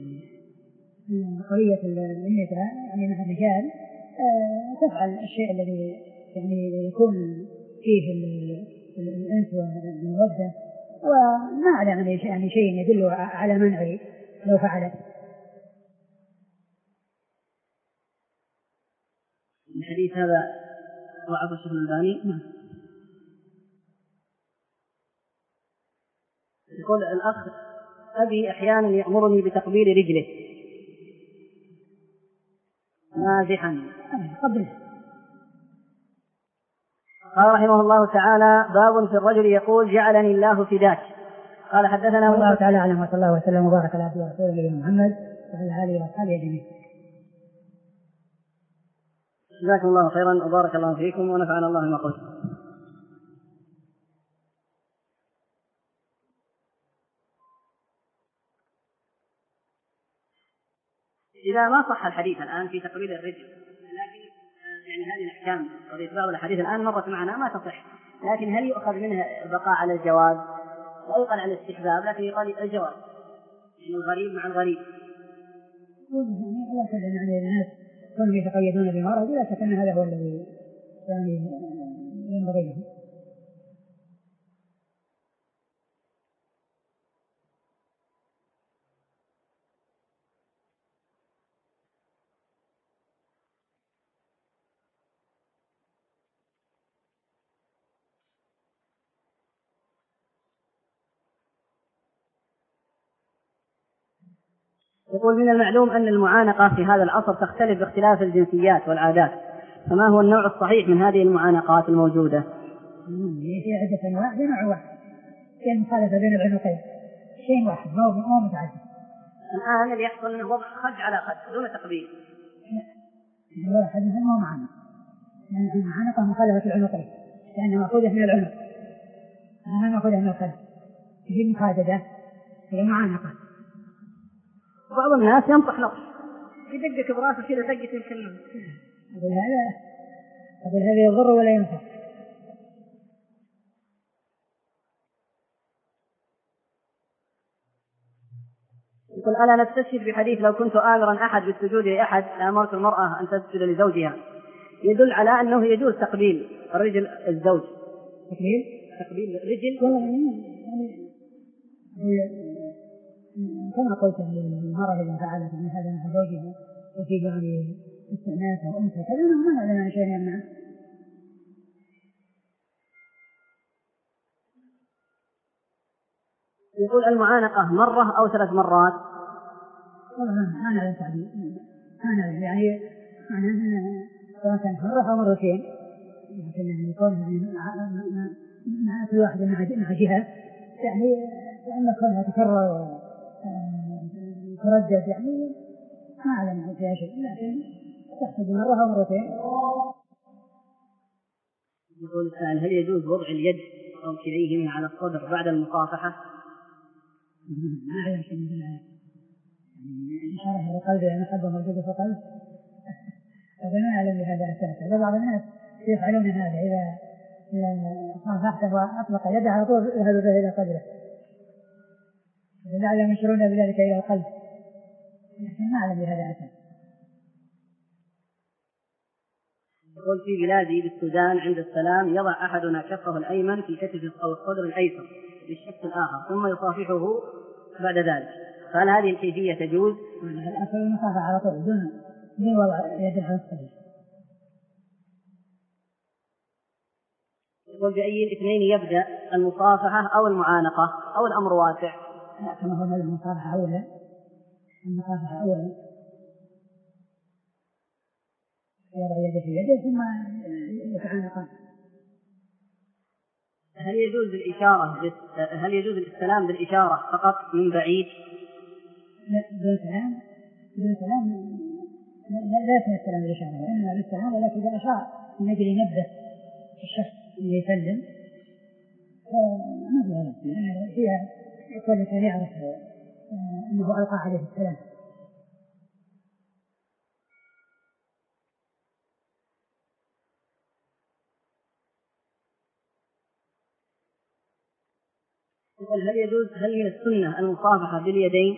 قضية النساء يعني مع الرجال تفعل الشيء الذي يعني يكون فيه الأنس والمودة، وما أعلم يعني شيء يدل على منع لو فعلت. الحديث هذا ضعف الشيخ الألباني. نعم. يقول الأخ أبي أحيانا يأمرني بتقبيل رجله مازحا قبل. قال رحمه الله تعالى باب في الرجل يقول جعلني الله فداك. قال حدثنا الله تعالى أعلم وصلى الله وسلم وبارك على عبده ورسوله محمد وعلى آله وأصحابه أجمعين. جزاكم الله خيرا وبارك الله فيكم ونفعنا الله بما قلت. إذا ما صح الحديث الآن في تقبيل الرجل، لكن يعني هذه الأحكام قضية بعض الأحاديث الآن مرت معنا ما تصح، لكن هل يؤخذ منها البقاء على الجواز؟ لا يقال على الاستحباب لكن يقال الجواز، يعني الغريب مع الغريب. لا كل يعني الناس كانوا يتقيدون بمرض، لا شك أن هذا هو الذي يعني ينبغي لهم. يقول من المعلوم أن المعانقة في هذا العصر تختلف باختلاف الجنسيات والعادات، فما هو النوع الصحيح من هذه المعانقات الموجودة؟ في عدة أنواع، في نوع واحد في مخالفة بين العنقين، شيء واحد ما هو متعدد. الآن اللي يحصل أنه وضع خد على خد دون تقبيل. لا، واحد ما هو معانقة، يعني المعانقة مخالفة العنقين، لأنها مأخوذة من العنق، أنها مأخوذة من الخد، في مخاددة هي معانقة. بعض الناس ينصح نقص يدقك براسه كذا دقة يمكن. أقول هذا أقول هذا يضر ولا ينفع. يقول أنا نستشهد بحديث لو كنت آمرا أحد بالسجود لأحد لأمرت المرأة أن تسجد لزوجها، يدل على أنه يجوز تقبيل الرجل الزوج. تقبيل تقبيل رجل يعني كما قلت المرأة إذا فعلت من هذا مع زوجها وفي يعني استئناس أو أنثى كذا ما نعلم عن شيء يمنع. يقول المعانقة مرة أو ثلاث مرات؟ والله ما نعلم تعبير، ما نعلم يعني معناه سواء كانت مرة أو مرتين، لكن يعني يكون يعني مع كل واحد مع جهة يعني لأن كونها تكرر وتردد يعني ما أعلم فيها شيء، لكن تحتاج مرة أو مرتين. يقول السائل: هل يجوز وضع اليد أو كليهما على الصدر بعد المصافحة؟ ما أعلم شيء من ذلك، يعني إشارة إلى القلب يعني حد موجودة في القلب. هذا ما أعلم بهذا أساسا. بعض الناس يفعلون هذا، إذا صافحته وأطلق يده على طول يذهب به إلى قدره، لعلهم يشيرون بذلك إلى القلب، لكن ما أعلم بهذا أساسا. يقول: في بلادي بالسودان عند السلام يضع أحدنا كفه الأيمن في كتف أو الصدر الأيسر بالشق الآخر ثم يصافحه بعد ذلك، فهل هذه الكيفية تجوز؟ الأصل المصافحة على طول دون دون وضع يد على الصدر. يقول: بأي الاثنين يبدأ، المصافحة أو المعانقة أو الأمر واسع؟ لا، كما هو المصافحة أولا، المصافحة أولا يضع يده في يده ثم يتعانقان. هل يجوز الإشارة هل يجوز الاستلام بالإشارة فقط من بعيد؟ لا، بدون سلام بدون سلام لا لا يستلم بالإشارة، وإنما بالسلام، ولكن إذا أشار من أجل ينبه الشخص أن يسلم فما فيها نفس، لأن فيها كل كان يعرف أنه ألقى عليه السلام. يقول: هل يجوز هل من السنة المصافحة باليدين؟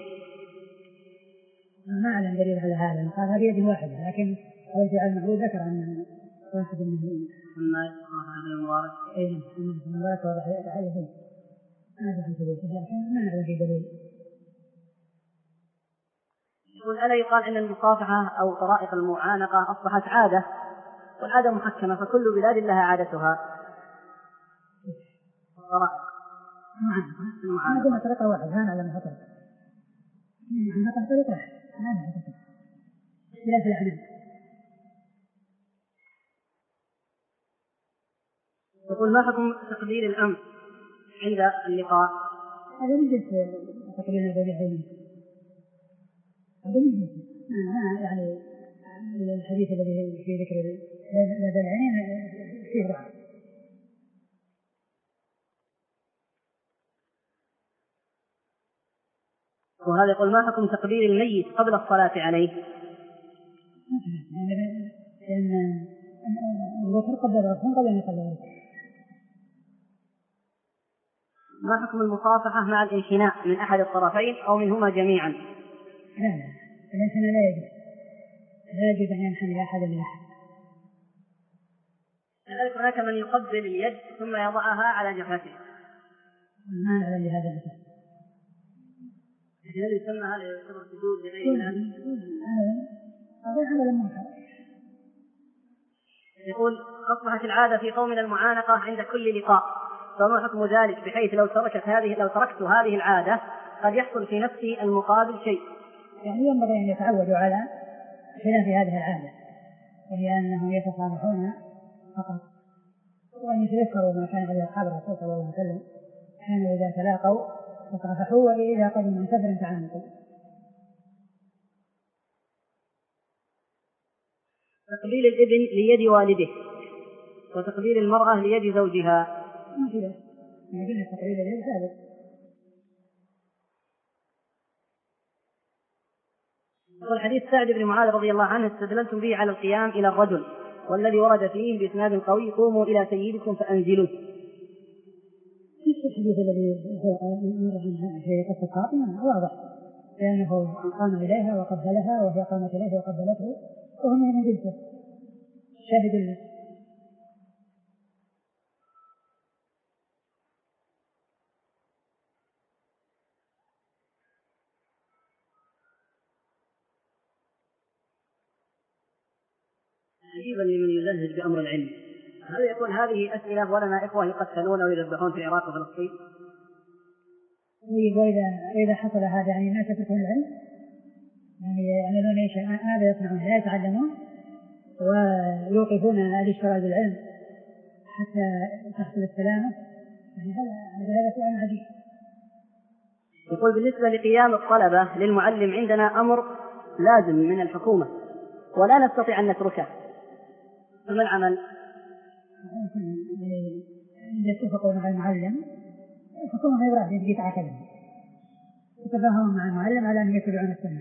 ما أعلم دليل على هذا، المصافحة بيد واحدة، لكن الرجاء المعروف ذكر أن واحد منهم الناس صافحة المبارك. أي نعم، المبارك وضع على يديه، هذا في ثبوته، لكن ما نعلم في دليل. يقول: ألا يقال أن المصافحة أو طرائق المعانقة أصبحت عادة، والعادة محكمة، فكل بلاد لها عادتها. طرائق ما دون طريقة واحدة، ما نعلم خطر عندنا طريقة واحدة، ما نعلم خطر اختلاف الأعمال. يقول: ما حكم تقبيل الأنف عند اللقاء؟ هذا من جنس تقبيل الذبيحين، هذا من جنس يعني الحديث الذي في ذكر لدى العينين فيه ضعف. وهذا يقول: ما حكم تقبيل الميت قبل الصلاة عليه؟ يعني لأن الوتر قبل الغسل قبل أن يصلي عليه. ما حكم المصافحة مع الانحناء من أحد الطرفين أو منهما جميعا؟ لا لا، الانحناء لا يجوز، لا يجوز أن ينحني أحد من أحد. كذلك هناك من يقبل اليد ثم يضعها على جبهته. ما نعلم بهذا الأساس. هل يسمى هذا يعتبر سجود لغير الله؟ هذا عمل منكر. يقول: أصبحت العادة في قومنا المعانقة عند كل لقاء، فما حكم ذلك بحيث لو تركت هذه لو تركت هذه العادة قد يحصل في نفسي المقابل شيء؟ يعني ينبغي أن يتعودوا على خلاف هذه العادة، وهي أنهم يتصالحون فقط، وأن يتذكروا ما كان عليه أصحاب الرسول صلى الله عليه وسلم، كانوا إذا تلاقوا فصافحوا وإذا قدموا من سفر تعانقوا. تقبيل الابن ليد والده وتقبيل المرأة ليد زوجها ما في ذلك، ما قلنا تقبيل اليد ثابت. يقول: حديث سعد بن معاذ رضي الله عنه استدللتم به على القيام إلى الرجل، والذي ورد فيه بإسناد قوي: قوموا إلى سيدكم فأنزلوه. نفس الحديث الذي مر في قصة فاطمة واضح، لأنه قام إليها وقبلها وهي قامت إليه وقبلته، وهم من جنسه شاهد له. عجيبا لمن يزهد بأمر العلم. هذا يقول: هذه أسئلة ولنا إخوة يقتلون ويذبحون في العراق وفلسطين. وإذا إذا حصل هذا يعني الناس يتركون العلم، يعني يعملون ايش هذا يصنعون، لا يتعلمون ويوقفون الاشتغال بالعلم حتى تحصل السلامة. يعني هذا هذا سؤال عجيب. يقول بالنسبة لقيام الطلبة للمعلم عندنا أمر لازم من الحكومة ولا نستطيع أن نتركه، فما العمل؟ إذا اتفقوا مع المعلم الحكومة ما يبرح يجي تعاقدهم، يتفاهموا مع المعلم على أن يتبعون السنة.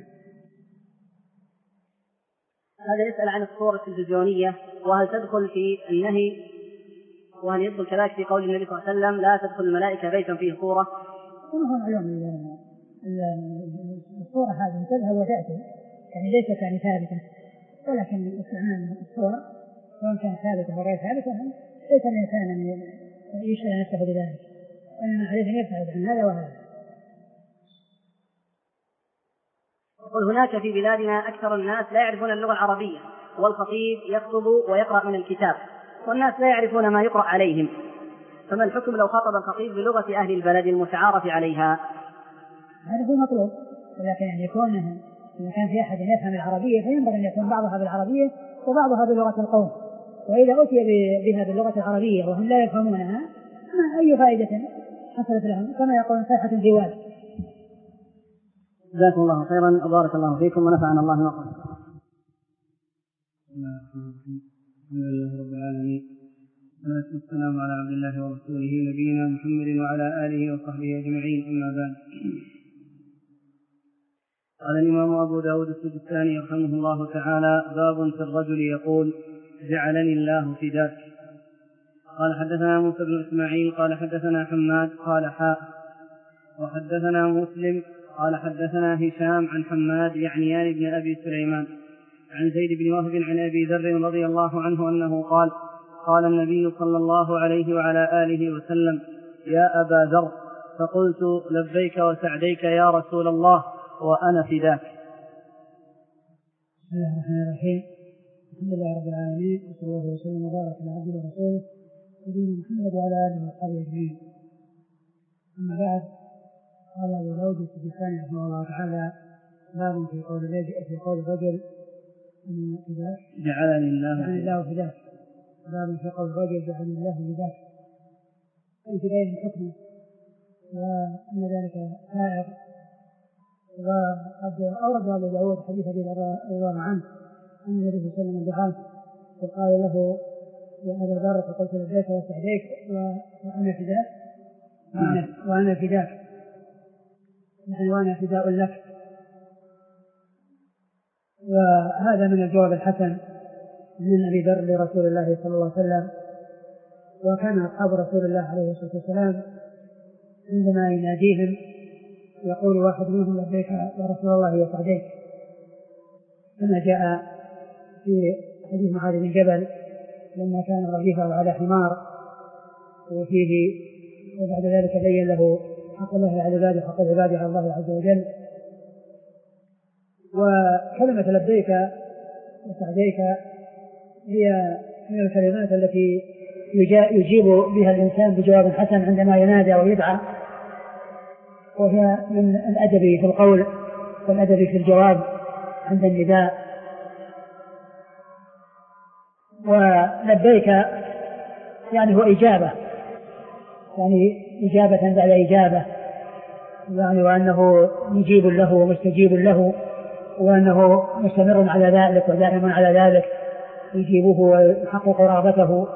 هذا يسأل عن الصور التلفزيونية وهل تدخل في النهي، وهل يدخل كذلك في قول النبي صلى الله عليه وسلم لا تدخل الملائكة بيتا فيه صورة؟ ونحن اليوم الصورة هذه تذهب وتأتي، يعني ليست يعني ثابتة، ولكن استعمال الصور سواء كانت ثابتة وغير ثابتة ليس الإنسان أن يشغل نفسه بذلك، وإنما عليه أن يبتعد عن هذا وهذا. هناك في بلادنا أكثر الناس لا يعرفون اللغة العربية، والخطيب يخطب ويقرأ من الكتاب، والناس لا يعرفون ما يقرأ عليهم، فما الحكم لو خطب الخطيب بلغة أهل البلد المتعارف عليها؟ هذا هو مطلوب، ولكن أن يكون إذا كان في أحد يفهم العربية فينبغي أن يكون بعضها بالعربية وبعضها بلغة القوم، وإذا أتي بها باللغة العربية وهم لا يفهمونها ما أي فائدة حصلت لهم، كما يقول صيحة الجوال. جزاكم الله خيرا وبارك الله فيكم ونفعنا الله ما قلت. الحمد لله رب العالمين، والصلاة والسلام على عبد الله ورسوله نبينا محمد وعلى آله وصحبه أجمعين، أما بعد. قال الإمام أبو داود السجستاني رحمه الله تعالى: باب في الرجل يقول جعلني الله فداك. قال حدثنا موسى بن إسماعيل قال حدثنا حماد قال حاء وحدثنا مسلم قال حدثنا هشام عن حماد يعنيان بن أبي سليمان عن زيد بن وهب عن أبي ذر رضي الله عنه أنه قال: قال النبي صلى الله عليه وعلى آله وسلم: يا أبا ذر، فقلت: لبيك وسعديك يا رسول الله وأنا فداك. بسم الله الرحمن الرحيم، الحمد لله رب العالمين، وصلى الله وسلم وبارك على عبده ورسوله نبينا محمد وعلى آله وصحبه أجمعين. أما بعد، قال أبو داود السجستاني رحمه الله تعالى: باب في قول في قول الرجل جعلني الله فداك. باب في قول الرجل جعلني الله فداك، أي تبين حكمه وأن ذلك سائر. وقد أورد أبو داود حديث أبي ذر عنه أن النبي صلى الله عليه وسلم دعاه وقال له: يا أبا ذر، فقلت: لبيك وسعديك وأنا فداك، وأنا فداك يعني وأنا فداء لك. وهذا من الجواب الحسن من أبي ذر لرسول الله صلى الله عليه وسلم. وكان أصحاب رسول الله عليه الصلاة والسلام عندما يناديهم يقول واحد منهم: لبيك يا رسول الله وسعديك، كما جاء في حديث معاذ بن جبل لما كان رديفه على حمار وفيه، وبعد ذلك بين له حق الله على عباده وحق العباد على الله عز وجل. وكلمة لبيك وسعديك هي من الكلمات التي يجيب بها الإنسان بجواب حسن عندما ينادى ويدعى، وهي من الأدب في القول والأدب في الجواب عند النداء. ولبيك يعني هو إجابة، يعني إجابة بعد إجابة، يعني وأنه مجيب له ومستجيب له، وأنه مستمر على ذلك ودائم على ذلك، يجيبه ويحقق رغبته.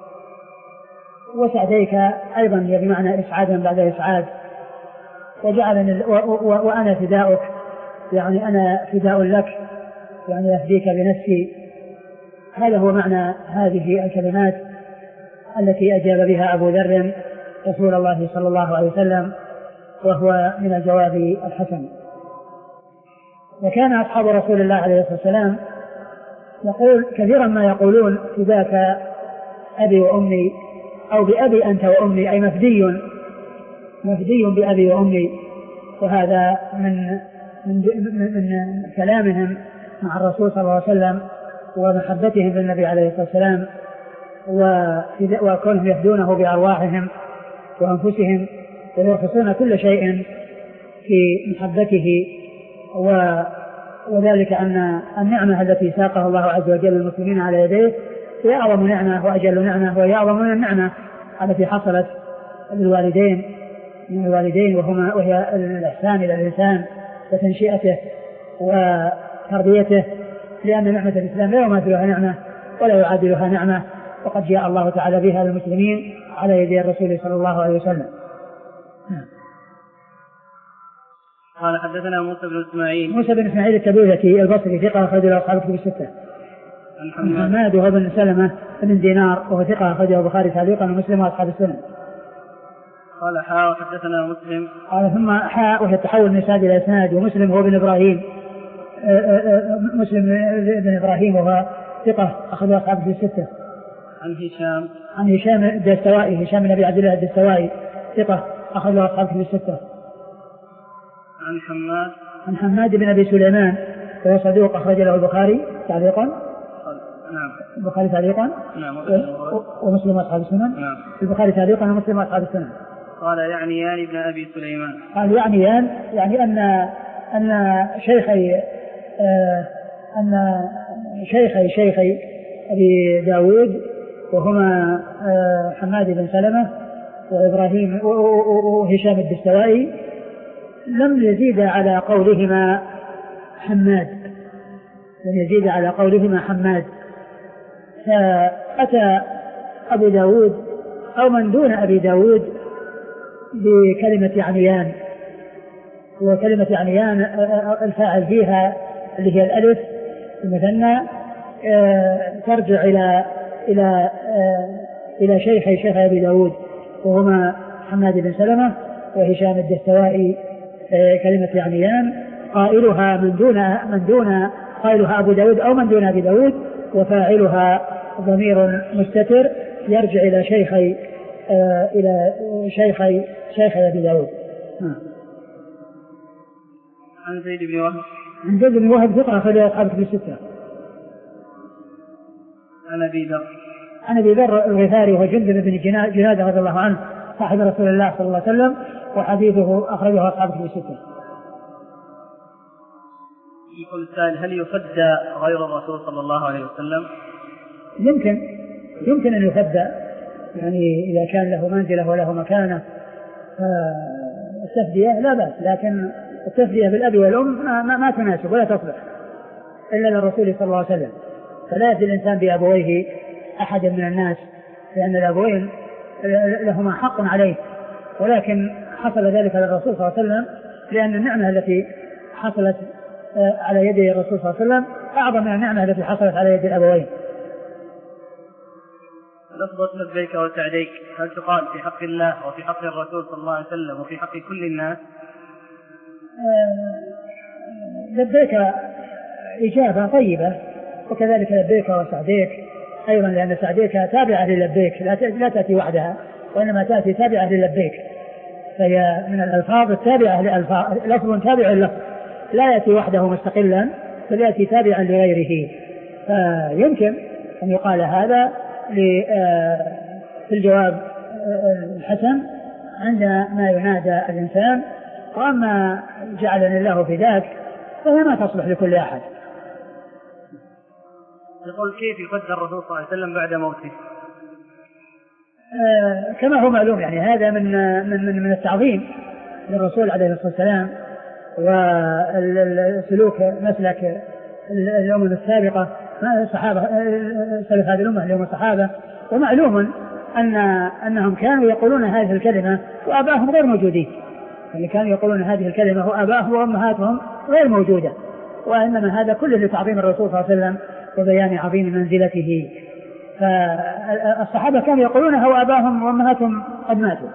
وسعديك أيضا هي بمعنى إسعادا بعد إسعاد. وجعلني وأنا فداؤك، يعني أنا فداء لك، يعني أفديك بنفسي. هذا هو معنى هذه الكلمات التي أجاب بها أبو ذر رسول الله صلى الله عليه وسلم، وهو من الجواب الحسن. وكان أصحاب رسول الله عليه الصلاة والسلام يقول كثيرا ما يقولون: فداك أبي وأمي، أو بأبي أنت وأمي، أي مفدي مفدي بأبي وأمي. وهذا من من, من كلامهم مع الرسول صلى الله عليه وسلم ومحبتهم للنبي عليه الصلاة والسلام، وكونهم يفدونه بأرواحهم وأنفسهم ويرخصون كل شيء في محبته. وذلك أن النعمة التي ساقها الله عز وجل المسلمين على يديه هي أعظم نعمة وأجل نعمة، وهي أعظم من النعمة التي حصلت للوالدين من الوالدين وهما وهي الإحسان إلى الإنسان وتنشئته وتربيته، لأن نعمة الإسلام لا يماثلها نعمة ولا يعادلها نعمة، وقد جاء الله تعالى بها للمسلمين على يد الرسول صلى الله عليه وسلم. قال حدثنا موسى بن إسماعيل موسى بن إسماعيل التبوذكي البصري ثقة أخرجه أصحاب الكتب الستة. عن حماد وهو بن سلمة بن دينار وهو ثقة أخرجه البخاري تعليقا ومسلم وأصحاب السنن. قال حاء وحدثنا مسلم. قال ثم حاء وهي التحول من إسناد إلى إسناد. ومسلم هو بن إبراهيم مسلم بن إبراهيم وهو ثقة أخرجه أصحاب الكتب الستة. عن هشام عن هشام الدستوائي هشام بن أبي عبد الله الدستوائي ثقة أخرجه أصحاب الكتب الستة. عن حماد عن حماد بن أبي سليمان وهو صدوق أخرج له البخاري تعليقا. نعم. البخاري تعليقا. نعم. ومسلم وأصحاب السنن. نعم. البخاري تعليقا ومسلم وأصحاب السنن. قال يعنيان ابن أبي سليمان. قال يعنيان يعني أن أن شيخي آه أن شيخي شيخي أبي داود وهما آه حماد بن سلمة وإبراهيم وهشام الدستوائي لم يزيد على قولهما حماد لم يزيد على قولهما حماد فأتى أبو داود أو من دون أبي داود بكلمة يعنيان، وكلمة يعنيان الفاعل فيها اللي هي الألف المثنى ترجع إلى إلى إلى شيخي شيخ أبي داود وهما حماد بن سلمة وهشام الدستوائي. كلمة يعنيان قائلها من دون من دون قائلها أبو داود أو من دون أبي داود، وفاعلها ضمير مستتر يرجع إلى شيخي آه إلى شيخي شيخ أبي داود. عن زيد بن وهب عن زيد بن وهب ثقة أخرج أصحاب الكتب الستة. عن أبي ذر عن أبي ذر الغفاري وهو جندب بن جنادة رضي الله عنه صاحب رسول الله صلى الله عليه وسلم، وحديثه أخرجه أصحاب الكتب الستة. يقول السائل هل يفدى غير الرسول صلى الله عليه وسلم؟ يمكن يمكن أن يفدى، يعني إذا كان له منزله وله مكانه فالتفدية لا بأس، لكن التفدية بالأب والأم ما, ما تناسب ولا تصلح إلا للرسول صلى الله عليه وسلم. فلا يفدي الإنسان بأبويه أحد من الناس، لأن الأبوين لهما حق عليه، ولكن حصل ذلك للرسول صلى الله عليه وسلم لأن النعمة التي حصلت على يد الرسول صلى الله عليه وسلم أعظم من النعمة التي حصلت على يد الأبوين. لفظة لبيك وسعديك هل تقال في حق الله وفي حق الرسول صلى الله عليه وسلم وفي حق كل الناس؟ لبيك إجابة طيبة، وكذلك لبيك وسعديك أيضا، لأن سعديك تابعة للبيك لا تأتي وحدها، وإنما تأتي تابعة للبيك، فهي من الألفاظ التابعة للألفاظ، لفظ تابع للفظ لا يأتي وحده مستقلا بل يأتي تابعا لغيره. فيمكن أن يقال هذا في الجواب الحسن عندما ينادى الإنسان، وأما جعلني الله في ذاك فهي ما تصلح لكل أحد. يقول كيف يفدى الرسول صلى الله عليه وسلم بعد موته؟ آه كما هو معلوم، يعني هذا من من من, من التعظيم للرسول عليه الصلاة والسلام، والسلوك مسلك الأمم السابقة الصحابة سلف هذه الأمة اليوم الصحابة. ومعلوم أن أنهم كانوا يقولون هذه الكلمة وآباءهم غير موجودين، يعني كانوا يقولون هذه الكلمة وآباءهم وأمهاتهم غير موجودة، وإنما هذا كله لتعظيم الرسول صلى الله عليه وسلم وبيان عظيم منزلته. فالصحابة كانوا يقولونها وآباءهم وأمهاتهم قد ماتوا.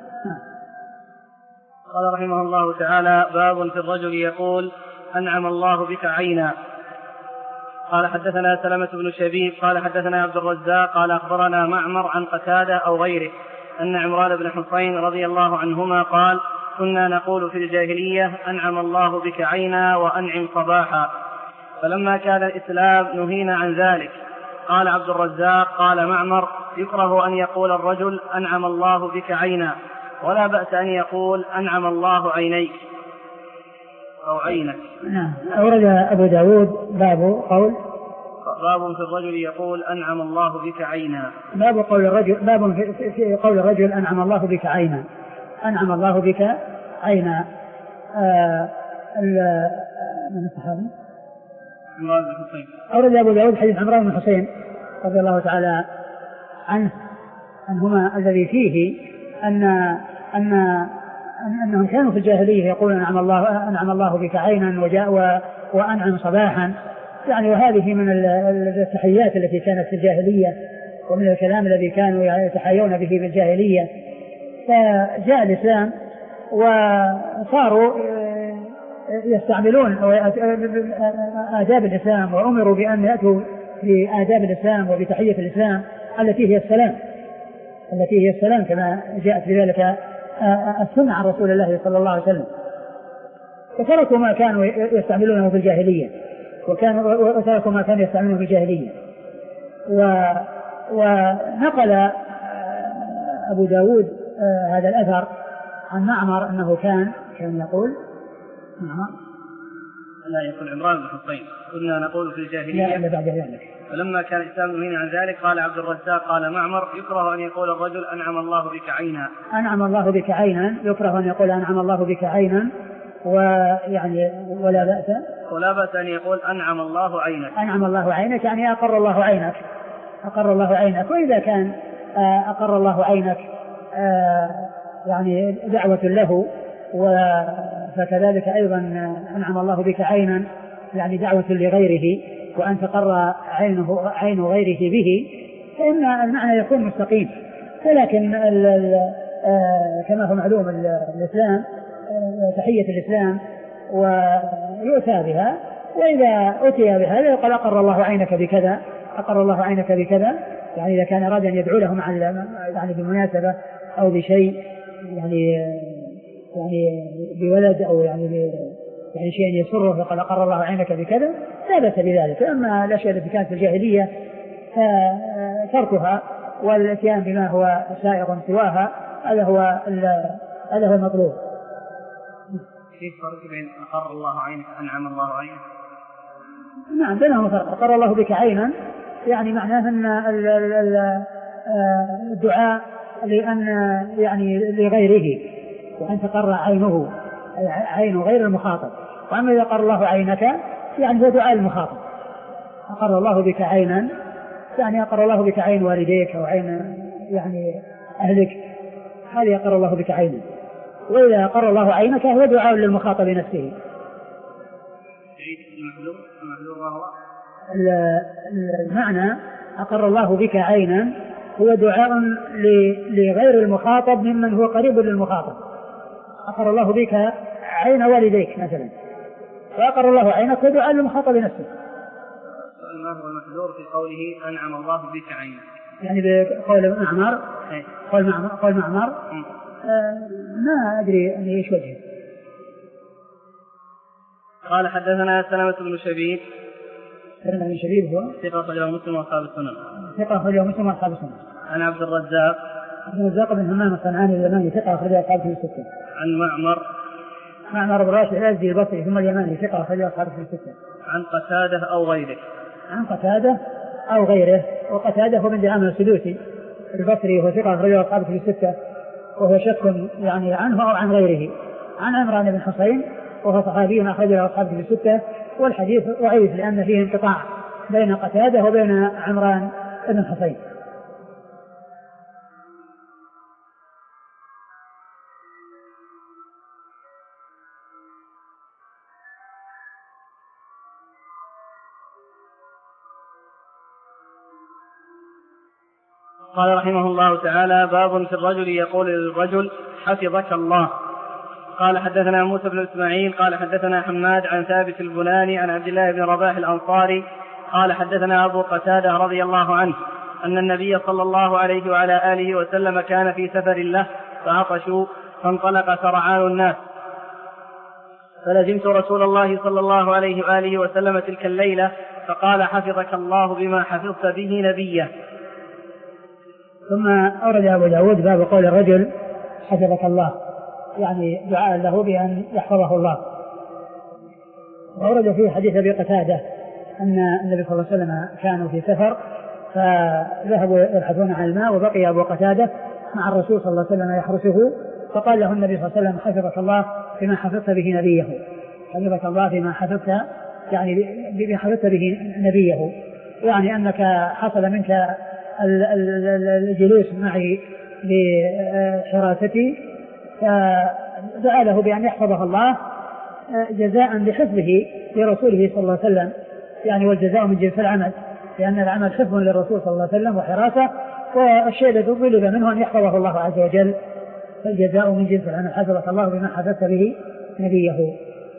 قال رحمه الله تعالى: باب في الرجل يقول أنعم الله بك عينا. قال حدثنا سلمة بن شبيب قال حدثنا عبد الرزاق قال أخبرنا معمر عن قتادة أو غيره أن عمران بن حصين رضي الله عنهما قال: كنا نقول في الجاهلية أنعم الله بك عينا وأنعم صباحا، فلما كان الإسلام نهينا عن ذلك. قال عبد الرزاق قال معمر: يكره أن يقول الرجل أنعم الله بك عينا، ولا بأس أن يقول أنعم الله عينيك أو عينك. نعم. أورد أبو داود باب قول باب في الرجل يقول أنعم الله بك عينا. باب قول الرجل باب في قول الرجل أنعم الله بك عينا. أنعم الله بك عينا. آه من الصحابي عمران بن حسين. أورد أبو داود حديث عمران بن حسين رضي الله تعالى عنه عنهما الذي فيه أن أن أنهم كانوا في الجاهلية يقولون أنعم الله أنعم الله بك عينا وجاء وأنعم صباحا، يعني وهذه من التحيات التي كانت في الجاهلية ومن الكلام الذي كانوا يتحايون به بالجاهلية. فجاء الإسلام وصاروا يستعملون آداب الإسلام وأمروا بأن يأتوا بآداب الإسلام وبتحية الإسلام التي هي السلام التي هي السلام كما جاءت في ذلك السنة عن رسول الله صلى الله عليه وسلم. وتركوا ما كانوا يستعملونه في الجاهلية وكانوا وتركوا ما كانوا يستعملونه في الجاهلية. ونقل أبو داود هذا الأثر عن معمر أنه كان كان يقول معمر لا يقول عمران بن حسين كنا نقول في الجاهلية لا بعد ذلك. فلما كان الإسلام منهي عن ذلك قال عبد الرزاق قال معمر يكره أن يقول الرجل أنعم الله بك عينا. أنعم الله بك عينا يكره أن يقول أنعم الله بك عينا، ويعني ولا بأس ولا بأس أن يقول أنعم الله عينك. أنعم الله عينك يعني أقر الله عينك أقر الله عينك. وإذا كان أقر الله عينك يعني دعوة له، فكذلك أيضا أنعم الله بك عينا يعني دعوة لغيره وأن تقر عينه عين غيره به، فإن المعنى يكون مستقيم. ولكن ال ال كما هو معلوم الإسلام تحية الإسلام ويؤتى بها، وإذا أتي بها يقول أقر الله عينك بكذا أقر الله عينك بكذا، يعني إذا كان أراد أن يدعو له مع يعني بمناسبة أو بشيء يعني يعني بولد أو يعني يعني شيء يسره فقال أقر الله عينك بكذا لا بأس بذلك. أما الأشياء التي كانت في الجاهلية فتركها والاتيان بما هو سائغ سواها هذا هو هذا هو المطلوب. في فرق بين أقر الله عينك أنعم الله عينك؟ نعم بينهما فرق. أقر الله بك عينا يعني معناه أن الدعاء لأن يعني لغيره وأن تقر عينه عين غير المخاطب. وأما إذا أقر الله عينك يعني هو دعاء المخاطب. أقر الله بك عينا يعني أقر الله بك عين والديك أو عين يعني أهلك، هذا أقر الله بك عينا. وإذا أقر الله عينك هو دعاء للمخاطب نفسه. المعنى أقر الله بك عينا هو دعاء لغير المخاطب ممن هو قريب للمخاطب. أقر الله بك عين والديك مثلا، فأقر الله عينك هو دعاء للمخاطب نفسه. ما هو المحذور في قوله أنعم الله بك عينا؟ يعني بقول معمر قول معمر قول معمر آه ما أدري أن إيش وجهه. قال حدثنا سلامة بن شبيب. سلامة بن شبيب هو ثقة أخرجه مسلم وأصحاب السنن. ثقة أخرجه مسلم وأصحاب السنن. عن عبد الرزاق. عبد الرزاق بن همام الصنعاني اليماني ثقة أخرجه أصحاب السنن. عن معمر. معمر بن راشد الأزدي البصري ثم اليماني ثقة أخرجه أصحاب السنن. عن قتادة أو غيره. عن قتادة أو غيره. وقتادة هو من دعامة السدوسي البصري وهو ثقة أخرجه أصحاب الستة وهو شك يعني عنه أو عن غيره. عن عمران بن حسين وهو صحابي أخرجه أصحاب الستة، والحديث ضعيف لأن فيه انقطاع بين قتادة وبين عمران بن حسين. قال رحمه الله تعالى: باب في الرجل يقول للرجل حفظك الله. قال حدثنا موسى بن إسماعيل قال حدثنا حماد عن ثابت البناني عن عبد الله بن رباح الأنصاري قال حدثنا أبو قتادة رضي الله عنه أن النبي صلى الله عليه وعلى آله وسلم كان في سفر له فعطشوا فانطلق سرعان الناس، فلزمت رسول الله صلى الله عليه وآله وسلم تلك الليلة فقال: حفظك الله بما حفظت به نبيه. ثم أورد أبو داود باب قول الرجل حفظك الله، يعني دعاء له بأن يحفظه الله. وأورد فيه حديث أبي قتادة أن النبي صلى الله عليه وسلم كانوا في سفر فذهبوا يبحثون عن الماء وبقي أبو قتادة مع الرسول صلى الله عليه وسلم يحرسه، فقال له النبي صلى الله عليه وسلم حفظك الله بما حفظت به نبيه، حفظك الله بما حفظت يعني بما حفظت به نبيه، يعني أنك حصل منك الجلوس معي لحراستي، فدعا له بأن يحفظه الله جزاء بحفظه لرسوله صلى الله عليه وسلم، يعني والجزاء من جنس العمل، لأن العمل حفظ للرسول صلى الله عليه وسلم وحراسة، والشيء الذي طلب منه أن يحفظه الله عز وجل، فالجزاء من جنس العمل، حفظك الله بما حفظت به نبيه.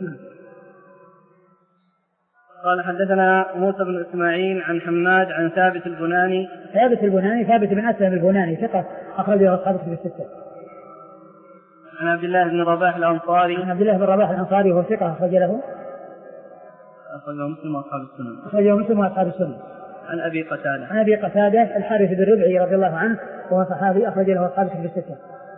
قال حدثنا موسى بن إسماعيل عن حماد عن ثابت البناني. ثابت البناني ثابت بن أسلم البناني ثقة أخرجه أصحاب كتب الستة. عن عبد الله بن رباح الأنصاري. عن عبد الله بن رباح الأنصاري وهو ثقة أخرج له أخرجه مسلم وأصحاب السنن. أخرجه مسلم وأصحاب السنن. عن أبي قتادة. عن أبي قتادة الحارث بن ربعي رضي الله عنه وهو صحابي أخرج له أصحاب كتب الستة.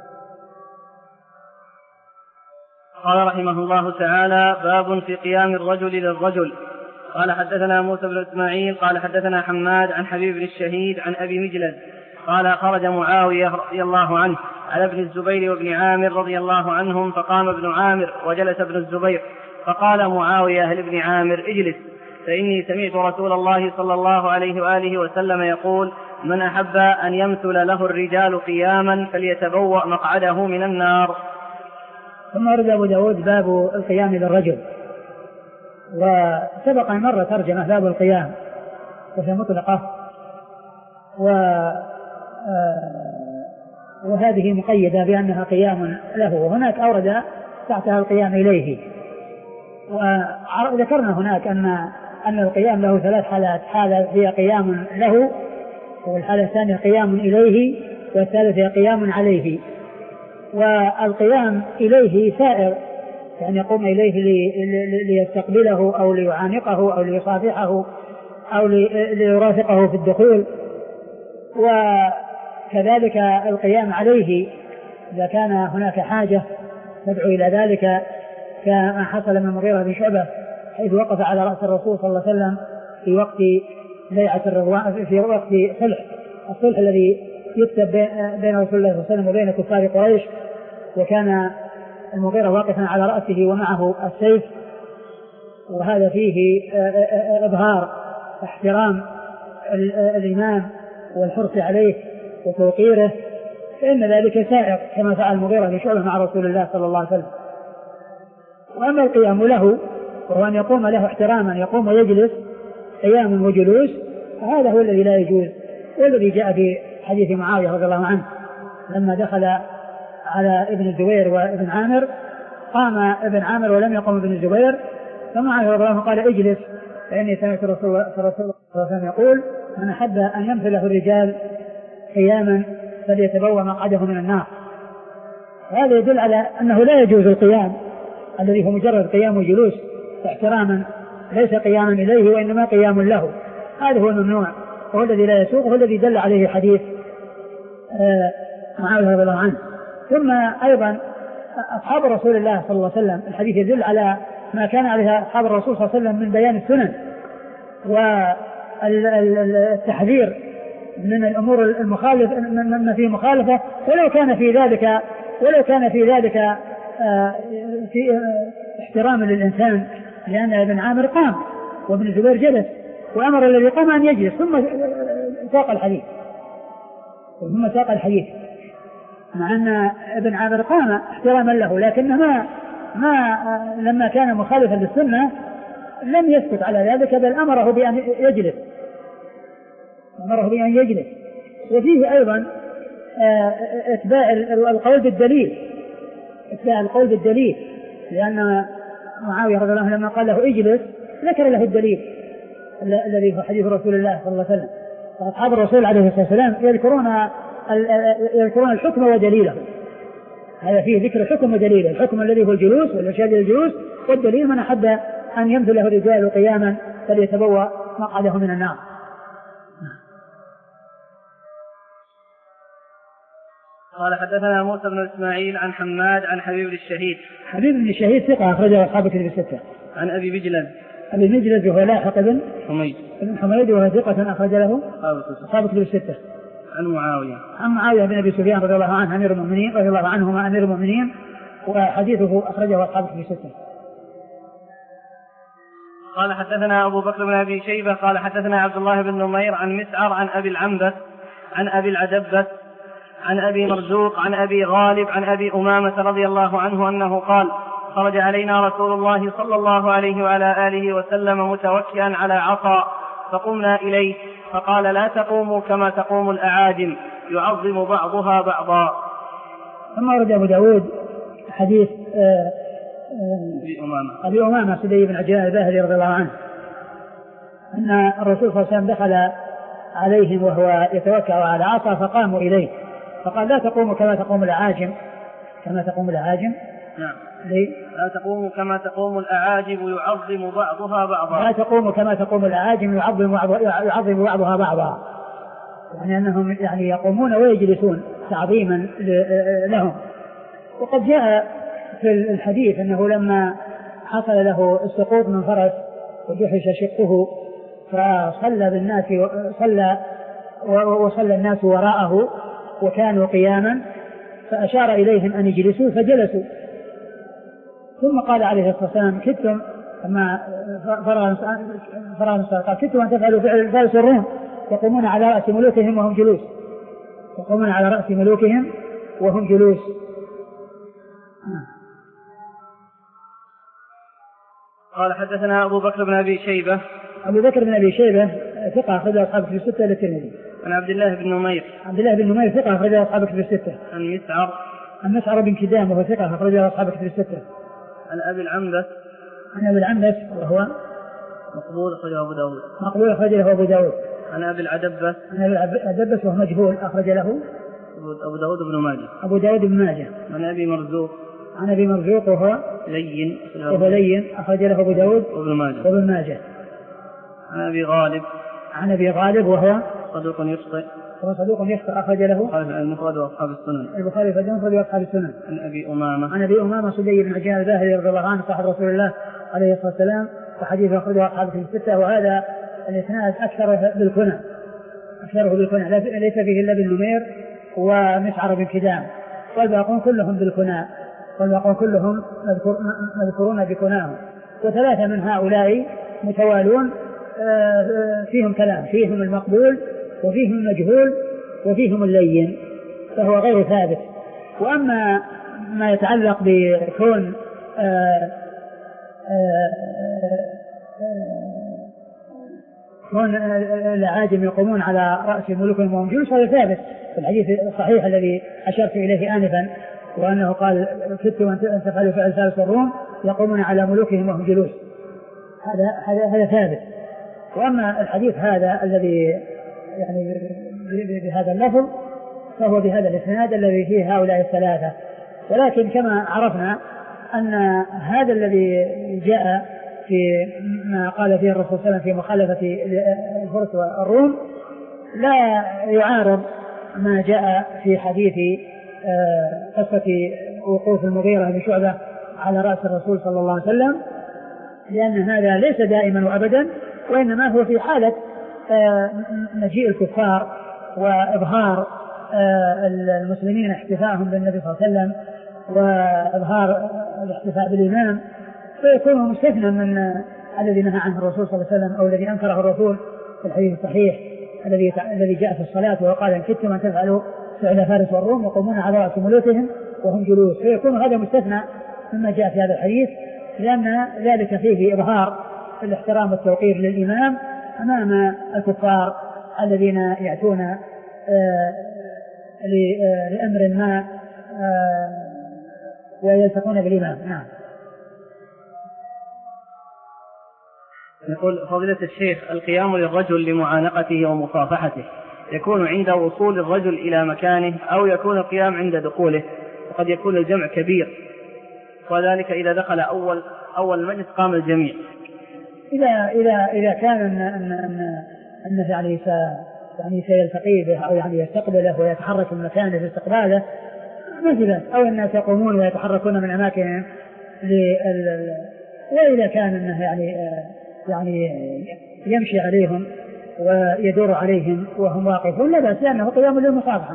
قال رحمه الله تعالى: باب في قيام الرجل للرجل. قال حدثنا موسى بن إسماعيل قال حدثنا حماد عن حبيب بن الشهيد عن أبي مجلد قال: خرج معاوية رضي الله عنه على ابن الزبير وابن عامر رضي الله عنهم، فقام ابن عامر وجلس ابن الزبير، فقال معاوية لابن عامر: اجلس، فإني سمعت رسول الله صلى الله عليه وآله وسلم يقول: من أحب أن يمثل له الرجال قياما فليتبوأ مقعده من النار. ثم ورد أبو داود باب القيام للرجل، وسبق أن مر ترجمة باب القيام وهي مطلقة، وهذه مقيدة بأنها قيام له، وهناك أورد تحتها القيام إليه. وذكرنا هناك أن أن القيام له ثلاث حالات: حالة هي قيام له، والحالة الثانية قيام إليه، والثالثة قيام عليه. والقيام إليه سائر، يعني يقوم إليه ليستقبله أو ليعانقه أو ليصافحه أو ليرافقه في الدخول، وكذلك القيام عليه إذا كان هناك حاجة تدعو إلى ذلك، كما حصل من المغيرة بن شعبة حيث وقف على رأس الرسول صلى الله عليه وسلم في وقت بيعة الرضوان، في وقت صلح الصلح الذي يكتب بين رسول الله صلى الله عليه وسلم وبين كفار قريش، وكان المغيرة واقفا على رأسه ومعه السيف، وهذا فيه إظهار احترام الإمام والحرص عليه وتوقيره، فإن ذلك سائر كما فعل المغيرة بن شعبة مع رسول الله صلى الله عليه وسلم. وأما القيام له وهو أن يقوم له احتراما، يقوم ويجلس قيام وجلوس، فهذا هو الذي لا يجوز، والذي جاء في حديث معاوية رضي الله عنه لما دخل على ابن الزبير وابن عامر، قام ابن عامر ولم يقم ابن الزبير، فمعاوية رضي الله عنه قال: اجلس، فإني سمعت الرسول صلى الله عليه وسلم يقول: من أحب أن يمثله الرجال قياما فليتبوأ مقعده من النار. هذا يدل على أنه لا يجوز القيام الذي هو مجرد قيام وجلوس احتراما، ليس قياما إليه وإنما قيام له، هذا هو الممنوع وهو الذي لا يسوق، وهو الذي دل عليه حديث معاوية رضي الله عنه. ثم أيضا أصحاب رسول الله صلى الله عليه وسلم، الحديث يدل على ما كان عليه أصحاب الرسول صلى الله عليه وسلم من بيان السنن والتحذير من الأمور المخالفة مما فيه مخالفة، ولو كان في ذلك ولو كان في ذلك في احترام للإنسان، لأن ابن عامر قام وابن الزبير جلس، وأمر الذي قام أن يجلس، ثم ساق الحديث ثم ساق الحديث مع أن ابن عامر قام احتراما له، لكن ما ما لما كان مخالفا للسنة لم يسكت على ذلك، بل أمره بأن يجلس أمره بأن يجلس. وفيه أيضا اتباع القول بالدليل اتباع القول بالدليل لأن معاوية رضي الله عنه لما قال له اجلس ذكر له الدليل الذي هو حديث رسول الله صلى الله عليه وسلم. فأصحاب الرسول عليه الصلاة والسلام يذكرون يذكرون الحكم ودليله، هذا فيه ذكر الحكم ودليله، الحكم الذي هو الجلوس والإرشاد للجلوس، والدليل من أحب أن يمثله الرجال قياما فليتبوأ مقعده من النار. قال حدثنا موسى بن إسماعيل عن حماد عن حبيب بن الشهيد. حبيب بن الشهيد ثقة أخرجه أصحاب الكتب الستة. عن أبي مجلد. أبي مجلد وهو لاحق بن حميد بن حميد وهو ثقة أخرج له أصحاب الكتب الستة. عن معاوية عن معاوية بن أبي سفيان رضي الله عنه أمير المؤمنين رضي الله عنهما أمير المؤمنين، وحديثه أخرجه أصحاب في ستة. قال حدثنا أبو بكر بن أبي شيبة قال حدثنا عبد الله بن نمير عن مسعر عن أبي العنبس عن أبي العدبس عن أبي مرزوق عن أبي غالب عن أبي أمامة رضي الله عنه أنه قال خرج علينا رسول الله صلى الله عليه وعلى آله وسلم متوكئا على عصا فقمنا إليه فقال لا تقوموا كما تقوم الأعاجم يعظم بعضها بعضا. ثم ورد أبو داود حديث أبي أمامة سدي بن عجلان الباهلي رضي الله عنه أن الرسول صلى الله عليه وسلم دخل عليهم وهو يتوكأ على عصا فقاموا إليه فقال لا تقوموا كما تقوم الأعاجم كما تقوم الأعاجم نعم لا تقوموا كما تقوم الأعاجم يعظم بعضها بعضا لا تقوموا كما تقوم الأعاجم يعظم يعظم بعضها بعضا، يعني أنهم يعني يقومون ويجلسون تعظيما لهم. وقد جاء في الحديث أنه لما حصل له السقوط من فرس وجحش شقه فصلى بالناس صلى وصلى الناس وراءه وكانوا قياما فأشار إليهم أن يجلسوا فجلسوا، ثم قال عليه الصلاة والسلام كدتم أما فرغ الصلاة قال كدتم أن تفعلوا فعل فارس الروم يقومون على رأس ملوكهم وهم جلوس يقومون على رأس ملوكهم وهم جلوس. قال حدثنا أبو بكر بن أبي شيبة أبو بكر بن أبي شيبة ثقة أخرج أصحاب في الستة للترمذي. عن عبد الله بن نمير عبد الله بن نمير ثقة أخرج أصحاب في الستة. عن مسعر عن مسعر بن كدام وهو ثقة أخرج أصحاب في الستة. عن أبي العنبس عن أبي العنبس وهو مقبول أخرجه أبو داود مقبول أخرجه أبو داود. عن أبي العدبس عن أبي العدبس وهو مجهول أخرج له أبو داود بن ماجه أبو داود بن ماجه. عن أبي مرزوق عن أبي مرزوق وهو لين وهو لين أخرج له أبو داود وابن ماجه وابن ماجه. عن أبي غالب عن أبي غالب وهو صدوق يخطئ وهو صدوق يخطئ أخرج له المفرد وأصحاب السنن البخاري في المفرد وأصحاب السنن. عن أبي أمامة عن أبي أمامة سدي بن عجلان الباهلي رضي الله عنه صاحب رسول الله عليه الصلاة والسلام وحديث أخرجه أصحاب في الستة. وهذا الإسناد أكثر بالكنى أكثره بالكنى ليس فيه إلا بن نمير ومسعر بن كدام والباقون كلهم بالكنى والباقون كلهم مذكورون بكناهم. وثلاثة من هؤلاء متوالون فيهم كلام فيهم المقبول وفيهم المجهول وفيهم اللين فهو غير ثابت. وأما ما يتعلق بكون آآ آآ كون العاجم يقومون على رأس ملوكهم وهم جلوس هذا ثابت في الحديث الصحيح الذي أشرت إليه آنفا وأنه قال كدتم أن تفعلوا فعل فارس الروم يقومون على ملوكهم وهم جلوس هذا هذا هذا ثابت. وأما الحديث هذا الذي يعني بهذا اللفظ فهو بهذا الإسناد الذي فيه هؤلاء الثلاثة. ولكن كما عرفنا أن هذا الذي جاء في ما قال فيه الرسول صلى الله عليه وسلم في مخالفة الفرس والروم لا يعارض ما جاء في حديث قصة وقوف المغيرة بن شعبة على رأس الرسول صلى الله عليه وسلم، لأن هذا ليس دائما وأبدا وإنما هو في حالة مجيء الكفار وإظهار المسلمين احتفاءهم بالنبي صلى الله عليه وسلم وإظهار الاحتفاء بالإمام فيكون مستثنى من الذي نهى عنه الرسول صلى الله عليه وسلم أو الذي أنكره الرسول في الحديث الصحيح الذي الذي جاء في الصلاة وقال إن كدتم أن تفعلوا فعل فارس والروم يقومون على رأس ملوكهم وهم جلوس فيكون هذا مستثنى مما جاء في هذا الحديث لأن ذلك فيه إظهار الاحترام والتوقير للإمام أمام الكفار الذين يأتون آه لأمر ما آه ويلتقون بالإمام. نعم. يقول فضيلة الشيخ القيام للرجل لمعانقته ومصافحته يكون عند وصول الرجل إلى مكانه أو يكون القيام عند دخوله وقد يكون الجمع كبير وذلك إذا دخل أول أول مجلس قام الجميع. إذا إذا إذا كان أن أن أن أنه يعني س يعني سيلتقي به أو يعني يستقبله ويتحرك من مكانه في استقباله مثلا أو الناس يقومون ويتحركون من أماكنهم لل وإذا كان أنه يعني يعني يمشي عليهم ويدور عليهم وهم واقفون لا بأس لأنه قيام للمصافحة.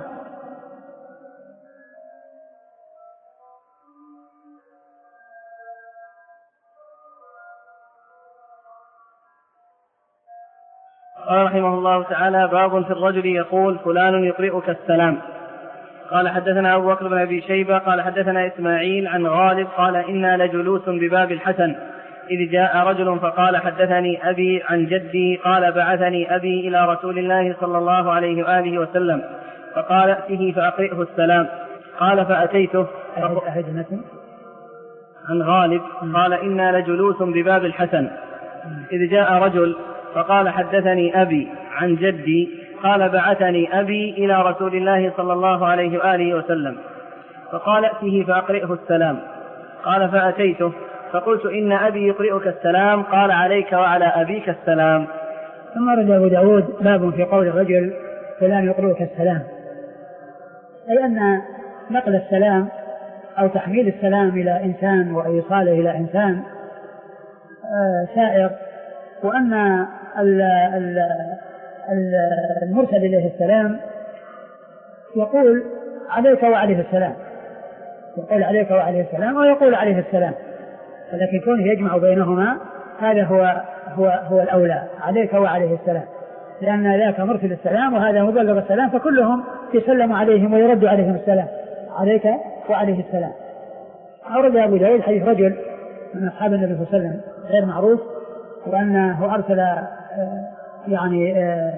قال رحمه الله تعالى: باب في الرجل يقول فلان يقرئك السلام. قال حدثنا أبو بكر بن أبي شيبة قال حدثنا إسماعيل عن غالب قال إنا لجلوس بباب الحسن إذ جاء رجل فقال حدثني أبي عن جدي قال بعثني أبي إلى رسول الله صلى الله عليه وآله وسلم فقال ائته فأقرئه السلام. قال فأتيته عن غالب قال إنا لجلوس بباب الحسن إذ جاء رجل فقال حدثني أبي عن جدي قال بعثني أبي إلى رسول الله صلى الله عليه وآله وسلم فقال ائته فأقرئه السلام. قال فأتيته فقلت إن أبي يقرئك السلام. قال عليك وعلى أبيك السلام. ثم رد أبو داود باب في قول الرجل فلان يقرئك السلام، أي أن نقل السلام أو تحميل السلام إلى إنسان وإيصاله إلى إنسان سائر، وأن المرسل إليه السلام يقول عليك وعليه السلام، يقول عليك وعليه السلام ويقول عليه السلام، ولكن كونه يجمع بينهما هذا هو هو هو الأولى، عليك وعليه السلام، لأن ذاك مرسل السلام وهذا مبلغ السلام، فكلهم يسلم عليهم ويرد عليهم السلام، عليك وعليه السلام. أورد أبو داود حديث رجل من أصحاب النبي صلى الله عليه وسلم غير معروف، وأنه أرسل يعني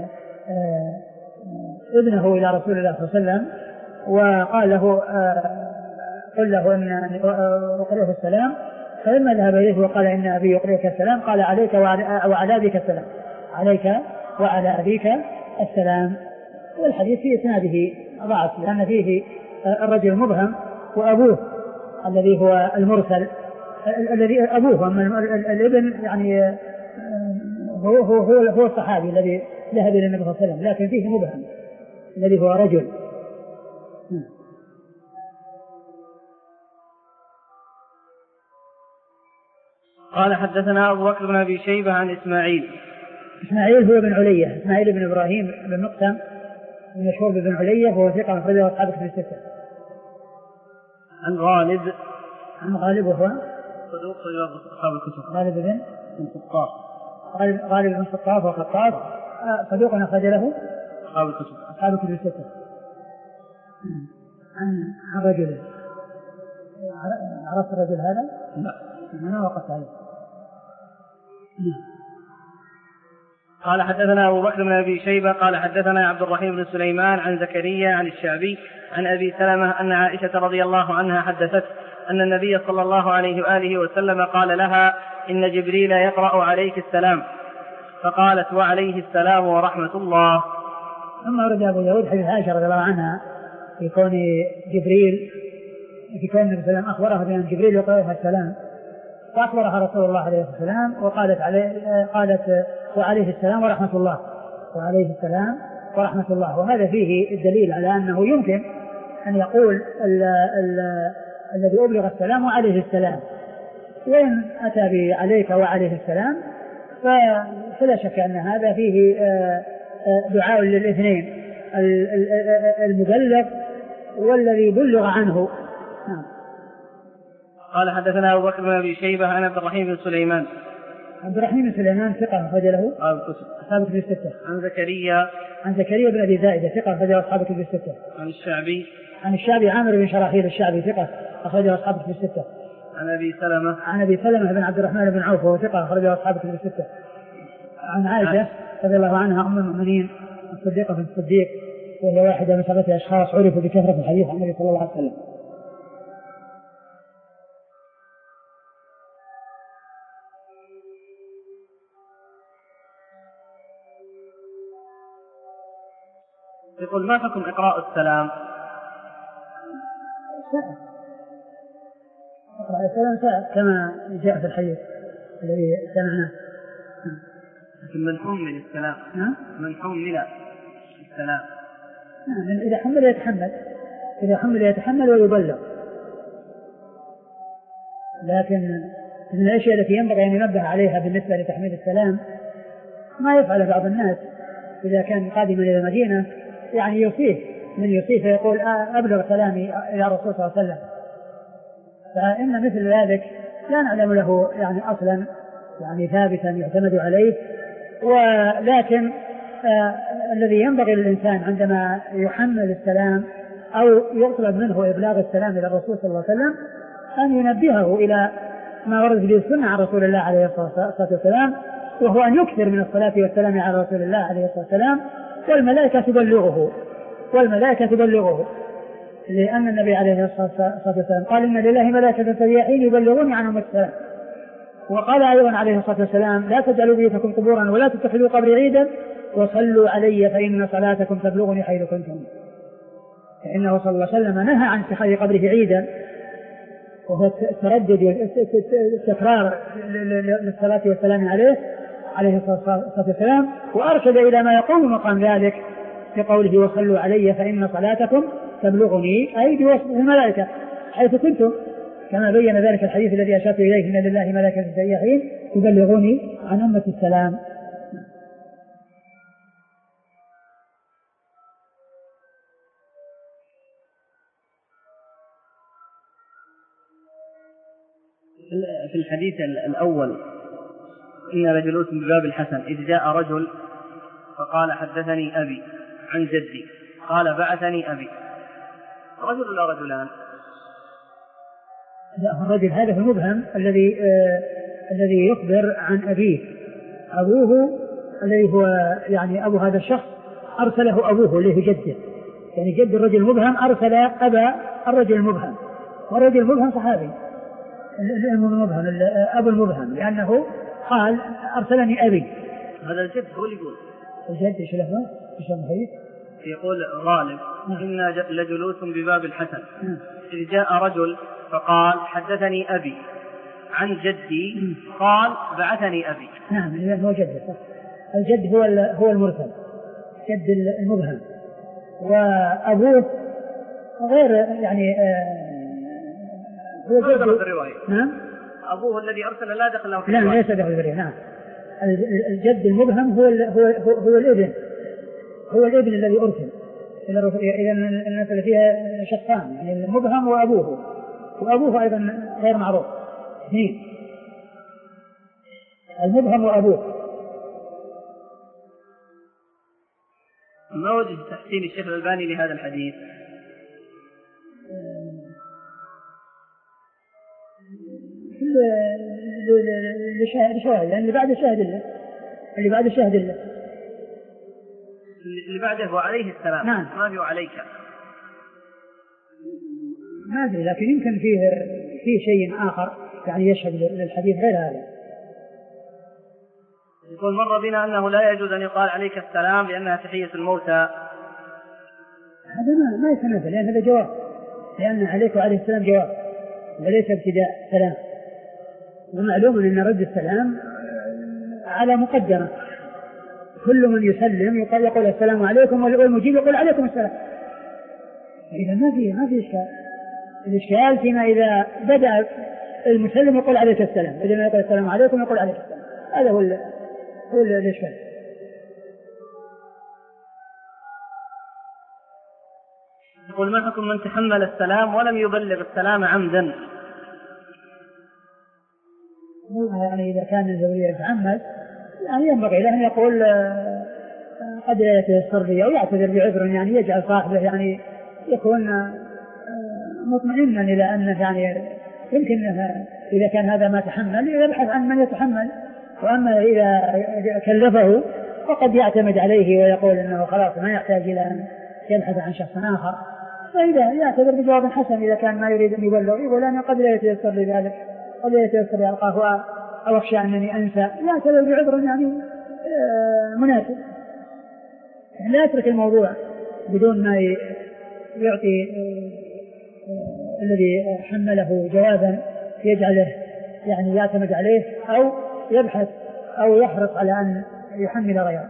ابنه إلى رسول الله صلى الله عليه وسلم وقال له قل له أن أقرئه السلام، فلما ذهب إليه وقال إن أبي يقرئك السلام قال عليك وعلى أبيك السلام، عليك وعلى أبيك السلام. والحديث في إسناده ضعف لأن فيه الرجل مبهم وأبوه الذي هو المرسل الذي أبوه، أما الابن يعني هو هو هو, هو الصحابي الذي ذهب إلى النبي صلى الله عليه وسلم، لكن فيه مبهم الذي هو رجل. قال حدثنا أبو بكر بن أبي شيبة عن إسماعيل إسماعيل هو بن علية، إسماعيل بن إبراهيم بن مقسم المشهور بن علية، وهو ثقة أخرجه أصحاب الكتب الستة. عن غالب عن غالب وهو صدوق أصحاب الكتب. غالب بن بن خطاف غالب غالب بن خطاف وخطاف صدوق أخرج له أصحاب الكتب أصحاب الكتب الستة. عن عن رجل عرفت الرجل هذا؟ لا أنا وقفت عليه. قال حدثنا أبو بكر بن أبي شيبة قال حدثنا عبد الرحيم بن سليمان عن زكريا عن الشعبي عن أبي سلمة أن عائشة رضي الله عنها حدثت أن النبي صلى الله عليه وآله وسلم قال لها إن جبريل يقرأ عليك السلام، فقالت وعليه السلام ورحمة الله. ثم ورد أبو داود حديث عائشة رضي الله عنها في كون جبريل في كون النبي صلى الله عليه وسلم أخبرها بأن جبريل يقرأ السلام، فأخبرها رسول الله عليه السلام وقالت عليه قالت وعليه السلام ورحمة الله، وعليه السلام ورحمة الله. وهذا فيه الدليل على أنه يمكن أن يقول ال ال الذي أبلغ السلام وعليه السلام، وإن أتى بعليك وعليه السلام فلا شك أن هذا فيه دعاء للاثنين، المبلغ والذي بلغ عنه. قال حدثنا أبو بكر بن أبي شيبة عن عبد الرحيم بن سليمان عبد الرحيم بن سليمان ثقة أخرج له أصحاب الكتب الستة. عن زكريا عن زكريا بن أبي زائدة ثقة أخرج له أصحاب الكتب الستة. عن الشعبي عن الشعبي عامر بن شراحيل الشعبي ثقة أخرج له أصحاب الكتب الستة. عن أبي سلمة عن أبي سلمة بن عبد الرحمن بن عوف وهو ثقة أخرج له أصحاب الكتب الستة. عن عائشة رضي الله عنها أم المؤمنين الصديقة بنت الصديق، وهي واحدة من سبعة أشخاص عرفوا بكثرة الحديث عن النبي صلى الله عليه وسلم. يقول ما حكم إقراء السلام؟ إقراء السلام سائر كما جاء في الحديث الذي سمعناه. لكن من حمل السلام من حمل السلام إذا حمل يتحمل إذا حمل يتحمل ويبلغ، لكن من الأشياء التي ينبغي أن ينبه عليها بالنسبة لتحميل السلام ما يفعل بعض الناس إذا كان قادما إلى المدينة يعني يوصيه من يوصيه فيقول أبلغ سلامي إلى الرسول صلى الله عليه وسلم. فإن مثل ذلك لا نعلم له يعني أصلا يعني ثابتا يعتمد عليه، ولكن آه الذي ينبغي للإنسان عندما يحمل السلام أو يطلب منه إبلاغ السلام إلى الرسول صلى الله عليه وسلم أن ينبهه إلى ما ورد به السنة عن رسول الله عليه الصلاة والسلام، وهو أن يكثر من الصلاة والسلام على رسول الله عليه الصلاة والسلام، والملائكة تبلغه والملائكة تبلغه لأن النبي عليه الصلاة والسلام قال إن لله ملائكة سياحين يبلغوني عن أمة السلام. وقال أيضا عليه الصلاة والسلام لا تجعلوا بيوتكم قبورا ولا تتخذوا قبري عيدا وصلوا علي فإن صلاتكم تبلغني حيث كنتم. فإنه صلى الله عليه وسلم نهى عن اتخاذ قبره عيدا، وهو التردد والتكرار للصلاة والسلام عليه عليه الصلاة والسلام، وأرشد إلى ما يقوم مقام ذلك في قوله وصلوا علي فإن صلاتكم تبلغني، أي بوصف الملائكة حيث كنتم، كما بين ذلك الحديث الذي أشرت إليه إن لله ملائكة سياحين يبلغوني عن أمة السلام. في الحديث الأول إن لجلوس بباب الحسن إذ جاء رجل فقال حدثني أبي عن جدي قال بعثني أبي، رجل ولا رجلان؟ لا، الرجل هذا هو المبهم الذي آه الذي يخبر عن أبيه. أبوه الذي هو يعني أبو هذا الشخص أرسله أبوه اللي هو جده، يعني جد الرجل المبهم أرسل أبا الرجل المبهم، والرجل المبهم صحابي المبهم أبو المبهم، لأنه قال أرسلني أبي. هذا الجد هو اللي يقول الجد إيش له إيش المحيط يقول غالب إن لجلوس بباب الحسن إذ جاء رجل فقال حدثني أبي عن جدي قال بعثني أبي. نعم هو جد، الجد هو هو المرسل، جد المبهم، وأبوه غير يعني هو جد الرواية. نعم أبوه الذي أرسل لا دخل له في الرواية. لا ليس دخل الرواية. نعم الجد المبهم هو هو هو, هو الابن هو الابن الذي أرسل إلى الرسول. إذا المسألة فيها شخصان، يعني المبهم وأبوه، وأبوه أيضا غير معروف، اثنين المبهم وأبوه. ما وجه تحسين الشيخ الألباني لهذا الحديث؟ لشاهد يعني اللي بعد شاهد الله اللي بعد شاهد الله اللي بعده هو عليه السلام. نعم. ما هو عليك ما أدري، لكن يمكن فيه فيه شيء آخر يعني يشهد للحديث غير هذا. يقول مر بنا أنه لا يجوز أن يقال عليك السلام لأنها تحية الموتى. هذا ما ما يتنافى، لأن هذا جواب، لأن عليك وعليه السلام جواب وليس ابتداء سلام. ومعلوم أن رد السلام على مقدمة، كل من يسلم يقول, يقول السلام عليكم والمجيب يقول عليكم السلام. إذا ما في ما في إشكال. الإشكال فيما إذا بدأ المسلم يقول عليك السلام، إذا ما يقول السلام عليكم يقول عليك السلام، هذا هو هو الإشكال. يقول ما حكم من تحمل السلام ولم يبلغ السلام عمدا؟ يعني إذا كان الزوجية يتعمد يعني ينبغي له أن يقول قد لا يتيسر لي أو يعتذر بعذر، يعني يجعل صاحبه يعني يكون مطمئنا إلى أنه يعني يمكن إذا كان هذا ما تحمل يبحث عن من يتحمل، وأما إذا كلفه فقد يعتمد عليه ويقول أنه خلاص ما يحتاج إلى أن يبحث عن شخص آخر. فإذا يعتذر بجواب حسن إذا كان ما يريد أن يبلغ يقول أنا قد لا يتيسر لي ذلك، قد لا يتيسر لي ألقاه أو أخشى أنني أنسى، يعتذر بعذر يعني مناسب، لا يترك الموضوع بدون ما يعطي الذي حمله جوابا يجعله يعني يعتمد عليه أو يبحث أو يحرص على أن يحمل غيره.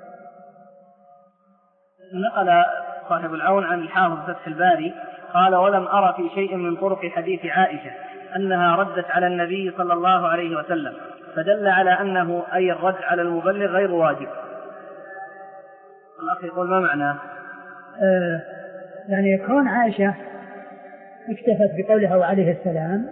نقل صاحب العون عن الحافظ فتح الباري قال ولم أرى في شيء من طرق حديث عائشة أنها ردت على النبي صلى الله عليه وسلم، فدل على أنه أي الرد على المبلغ غير واجب. الأخ يقول ما معناه؟ آه يعني كون عائشة اكتفت بقولها وعليه السلام،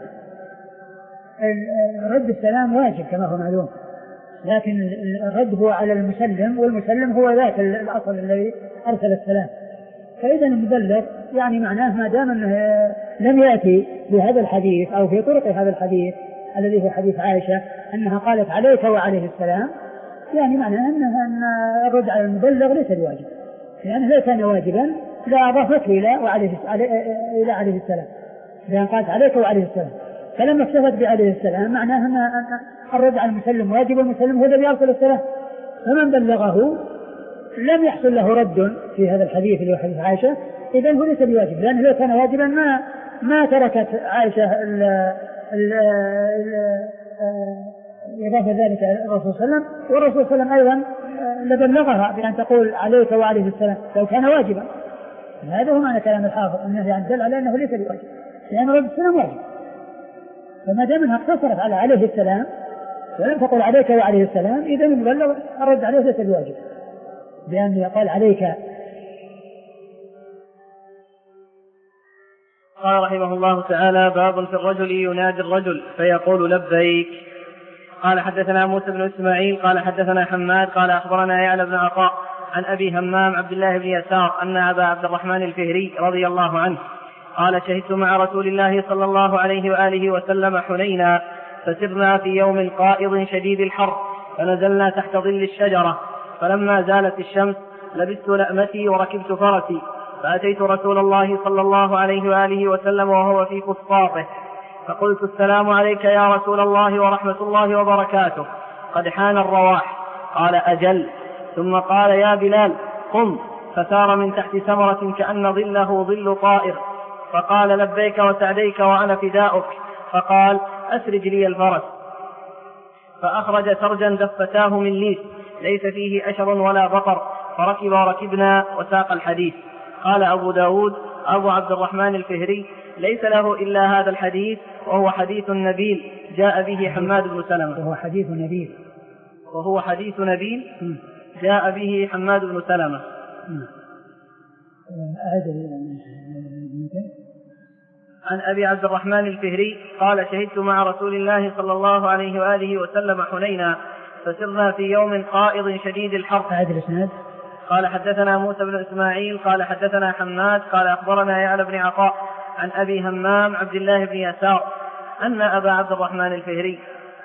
رد السلام واجب كما هو معلوم، لكن الرد هو على المسلم، والمسلم هو ذاك الأصل الذي أرسل السلام. فإذا المبلغ يعني معناه ما دام أنه لم يأتي بهذا الحديث أو في طرق هذا الحديث الذي هو حديث عائشة أنها قالت عليك وعليه السلام، يعني معناه أنها أن الرد على المبلغ ليس بواجب، لأنه لو كان واجبا لا أضافته إلى وعليه إلى عليه السلام، لأن قالت عليك وعليه السلام. فلما اكتفت بعليه السلام معناه أن الرد على المسلم واجب، والمسلم هو الذي أرسل السلام، فمن بلغه لم يحصل له رد في هذا الحديث اللي هو حديث عائشة، إذن هو ليس بواجب، لأنه لو كان واجبا ما ما تركت عائشة إضافة ذلك إلى الرسول صلى الله عليه وسلم، والرسول صلى الله عليه وسلم أيضا لبلغها بأن تقول عليك وعليه السلام لو كان واجبا. هذا هو معنى كلام الحافظ، أنه يعني دل على أنه ليس بواجب، لأن رد السلام واجب. فما دام أنها اقتصرت على عليه السلام ولم تقل عليك وعليه السلام، إذا المبلغ الرد عليه ليس بواجب، بأن يقال عليك. قال رحمه الله تعالى: باب في الرجل ينادي الرجل فيقول لبيك. قال حدثنا موسى بن إسماعيل قال حدثنا حماد قال أخبرنا يعلى بن عطاء عن أبي همام عبد الله بن يسار أن أبا عبد الرحمن الفهري رضي الله عنه قال: شهدت مع رسول الله صلى الله عليه وآله وسلم حنينا، فسرنا في يوم قائض شديد الحر، فنزلنا تحت ظل الشجرة، فلما زالت الشمس لبست لأمتي وركبت فرسي، فأتيت رسول الله صلى الله عليه وآله وسلم وهو في فسطاطه، فقلت: السلام عليك يا رسول الله ورحمة الله وبركاته، قد حان الرواح. قال: أجل. ثم قال: يا بلال قم، فسار من تحت ثمرة كأن ظله ظل طائر، فقال: لبيك وسعديك وأنا فداؤك. فقال: أسرج لي الفرس، فأخرج سرجا دفتاه من ليس ليس فيه أشر ولا بطر، فركب وركبنا وساق الحديث. قال أبو داود: أبو عبد الرحمن الفهري ليس له إلا هذا الحديث، وهو حديث نبيل جاء به حماد بن سلمة. وهو حديث نبيل وهو حديث نبيل جاء به حماد بن سلمة. عن أبي عبد الرحمن الفهري قال: شهدت مع رسول الله صلى الله عليه وآله وسلم حنينا، فسرنا في يوم قائض شديد الحر. قال حدثنا موسى بن إسماعيل قال حدثنا حماد قال أخبرنا يعلى بن عطاء عن أبي همام عبد الله بن يسار أن أبا عبد الرحمن الفهري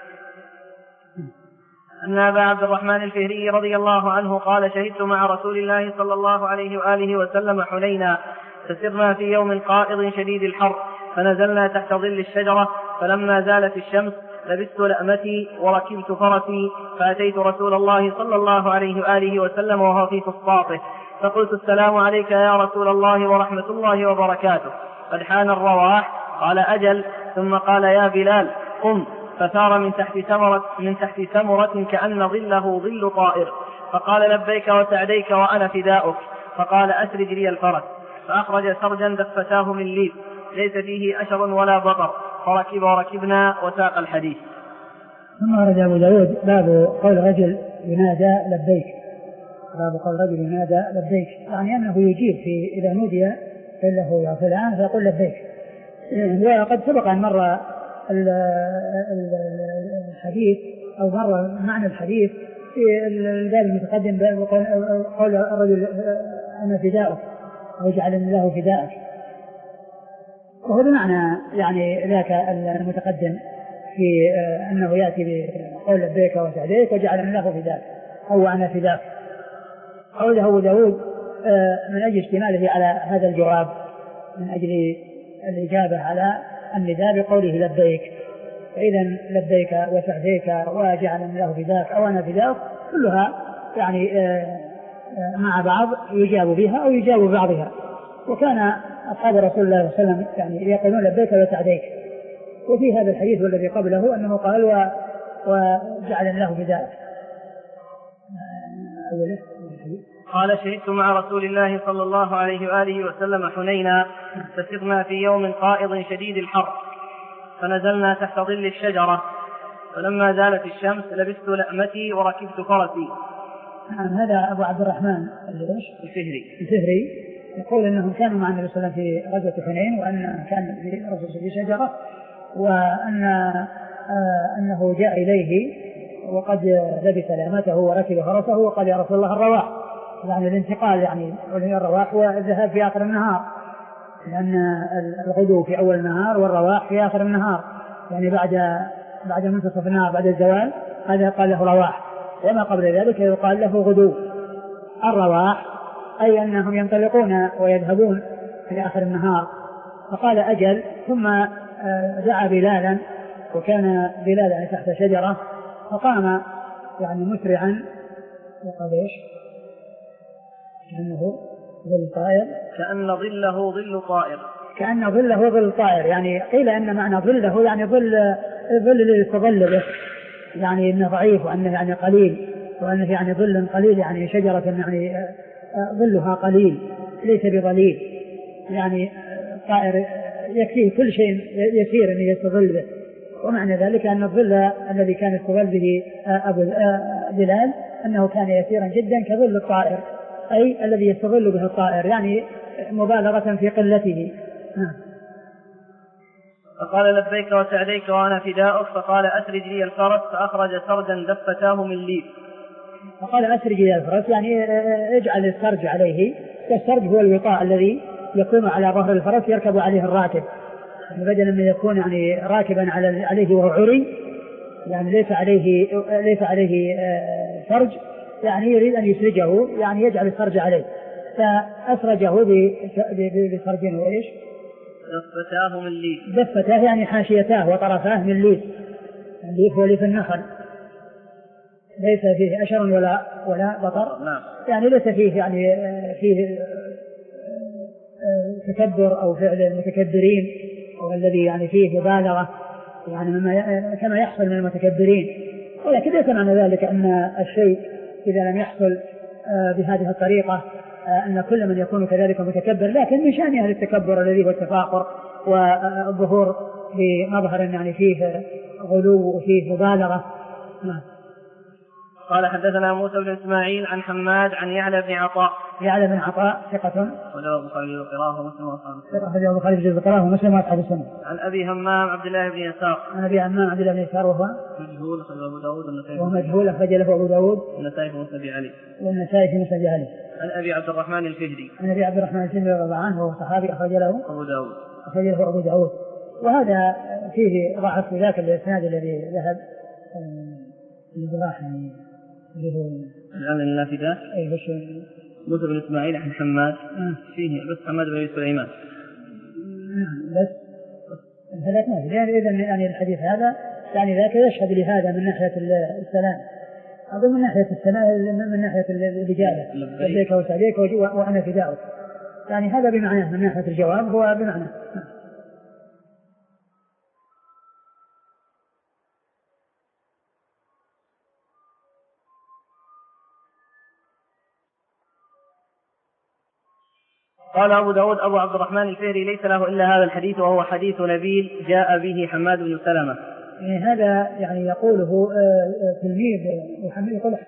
أن أبا عبد الرحمن الفهري رضي الله عنه قال: شهدت مع رسول الله صلى الله عليه وآله وسلم حنينا، فسرنا في يوم قائض شديد الحر، فنزلنا تحت ظل الشجرة، فلما زالت الشمس لبست لأمتي وركبت فرسي، فأتيت رسول الله صلى الله عليه وآله وسلم وهو في فسطاطه، فقلت: السلام عليك يا رسول الله ورحمة الله وبركاته، قد حان الرواح. قال: أجل. ثم قال: يا بلال قم، فثار من تحت ثمرة من تحت ثمرة كأن ظله ظل طائر، فقال: لبيك وسعديك وأنا فداؤك. فقال: أسرج لي الفرس، فأخرج سرجا دفتاه من ليف ليس فيه أشر ولا بطر، فركب وركبنا وساق الحديث. ثم ورد أبو داود باب قول رجل ينادى لبيك. باب قول رجل ينادى لبيك يعني أنه يجيب في إذا نودي له يا فلان فيقول لبيك. وقد سبق أن مر الحديث أو مر معنى الحديث في الباب المتقدم قول الرجل أنا فداؤك أو جعلني الله فداءك، وهو بمعنى يعني ذاك المتقدم في أنه يأتي بقول لبيك وسعديك وجعلني الله فداءك أو أنا فداك. قوله أبو داود من أجل اشتماله على هذا الجواب، من أجل الإجابة على النداء بقوله لبيك، فإذا لبيك وسعديك وجعلني الله فداك أو أنا فداك كلها يعني مع بعض يجاب بها أو يجاب بعضها. وكان أصحاب رسول الله صلى الله عليه وسلم يعني يقولون لبيك وسعديك. وفي هذا الحديث والذي قبله أنه قال وجعل الله فداءك. قال: شهدت مع رسول الله صلى الله عليه وآله وسلم حنينا، فسرنا في يوم قائض شديد الحر، فنزلنا تحت ظل الشجرة، فلما زالت الشمس لبست لأمتي وركبت فرسي، نعم هذا أبو عبد الرحمن الفهري الفهري يقول أنهم كانوا مع النبي صلى الله عليه وسلم في غزوة حنين، وأن كان في رسول في شجرة، وأن آه أنه جاء إليه وقد لبس لامته وركب فرسه وقال يا رسول الله الرواح، يعني الانتقال يعني الرواح والذهاب في آخر النهار، لأن الغدو في أول النهار والرواح في آخر النهار، يعني بعد بعد منتصف النهار بعد الزوال هذا قال له رواح، وما قبل ذلك يقال له غدو. الرواح أي أنهم ينطلقون ويذهبون في آخر النهار. فقال أجل، ثم دعا بلالا، وكان بلالا تحت شجرة، فقام يعني مسرعا وقال ايش؟ كأنه ظل طائر، كأن ظله ظل طائر، كأن ظله ظل طائر، يعني قيل أن معنى ظله يعني ظل ظل الذي يستظل به، يعني انه ضعيف وانه يعني قليل، وانه يعني ظل قليل، يعني شجرة يعني ظلها قليل ليس بظليل، يعني طائر يكفيه كل شيء يسير ان يستظل به. ومعنى ذلك ان الظل الذي كان يستظل به ابو بلال انه كان يسيرا جدا كظل الطائر، اي الذي يستظل به الطائر، يعني مبالغة في قلته. فقال لبيك وسعديك وانا فداؤك، فقال اسرج لي الفرس، فاخرج سرجا دفتاه من ليف. فقال اسرج لي الفرس يعني اجعل السرج عليه، والسرج هو الوطاء الذي يكون على ظهر الفرس يركب عليه الراكب، بدلا من يكون يعني راكبا عليه وهو عري، يعني ليس عليه ليس عليه سرج، يعني يريد ان يسرجه، يعني يجعل السرج عليه، فاسرجه بسرج وايش؟ دفتاه من ليف. دفتاه يعني حاشيتاه وطرفاه من ليف. الليف هو ليف النخل، ليس فيه أشر ولا ولا بطر، نعم. يعني ليس فيه يعني فيه تكبر أو فعل المتكبرين، أو الذي يعني فيه مبالغة، يعني مما كما يحصل من المتكبرين. ولكن ليس معنى ذلك أن الشيء إذا لم يحصل بهذه الطريقة أن كل من يكون كذلك متكبر، لكن من شأن أهل التكبر الذي هو التفاخر والظهور بمظهر يعني فيه غلو وفيه مبالغة. قال حدثنا موسى بن إسماعيل عن حماد عن يعلى بن عطاء. يعلى بن عطاء ثقة وله البخاري وقراه ومسلم واصحاب السنة. ثقة وله البخاري وقراه ومسلم واصحاب السنة. عن أبي همام عبد الله بن يسار. عن أبي همام عبد الله بن يسار وهو مجهول أخرج أبو داود والنسائي. ومجهول أخرج له أبو داود والنسائي في مسند علي. والنسائي في مسند علي. عن أبي عبد الرحمن الفهري. عن أبي عبد الرحمن الفهري رضي الله عنه وهو صحابي أخرج له أبو داود. أخرج له أبو داود. وهذا فيه ضعف في ذاك الإسناد الذي ذهب الجراح يعني اللي هو الآن النافذة. أي بش موسى بن إسماعيل عن حماد. آه. فيه بس حماد بن سليمان. نعم بس الثلاث نافذ، يعني إذا يعني الحديث هذا يعني ذاك يشهد لهذا من ناحية السلام، هذا من ناحية السلام، من ناحية الإجابة لبيك وسعديك وأنا فداؤك، يعني هذا بمعنى من ناحية الجواب هو بمعنى. قال أبو داود أبو عبد الرحمن الفهري ليس له إلا هذا الحديث وهو حديث نبيل جاء به حماد بن سلمة. يعني هذا يعني يقوله تلميذ محمد يقول.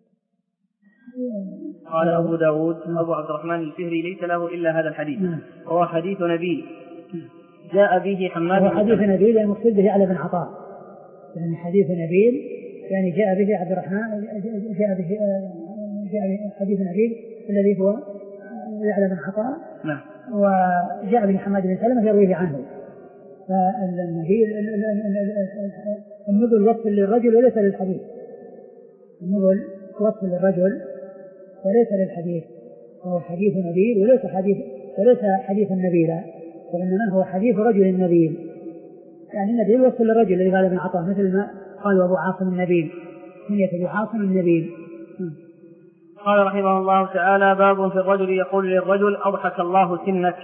قال أبو داود أبو عبد الرحمن الفهري ليس له إلا هذا الحديث وهو حديث نبيل جاء به حماد بن سلمة. حديث نبيل يعني مقصود به على بن عطاء، يعني حديث نبيل يعني جاء به عبد الرحمن جاء به جاء به حديث نبيل الذي هو يعلى بن عطاء. نعم. وجاء به حماد بن سلمة يرويه عنه. فالنبيل النبل وصف للرجل وليس للحديث، النبل وصف للرجل وليس للحديث، وهو حديث نبيل وليس حديث وليس حديث نبيلا، وإنما هو حديث رجل نبيل، يعني النبيل وصف للرجل الذي قال ابن عطاء، مثل ما قال أبو عاصم النبيل، كنية أبي عاصم النبيل. قال رحمه الله تعالى: باب في الرجل يقول للرجل: أضحك الله سنك.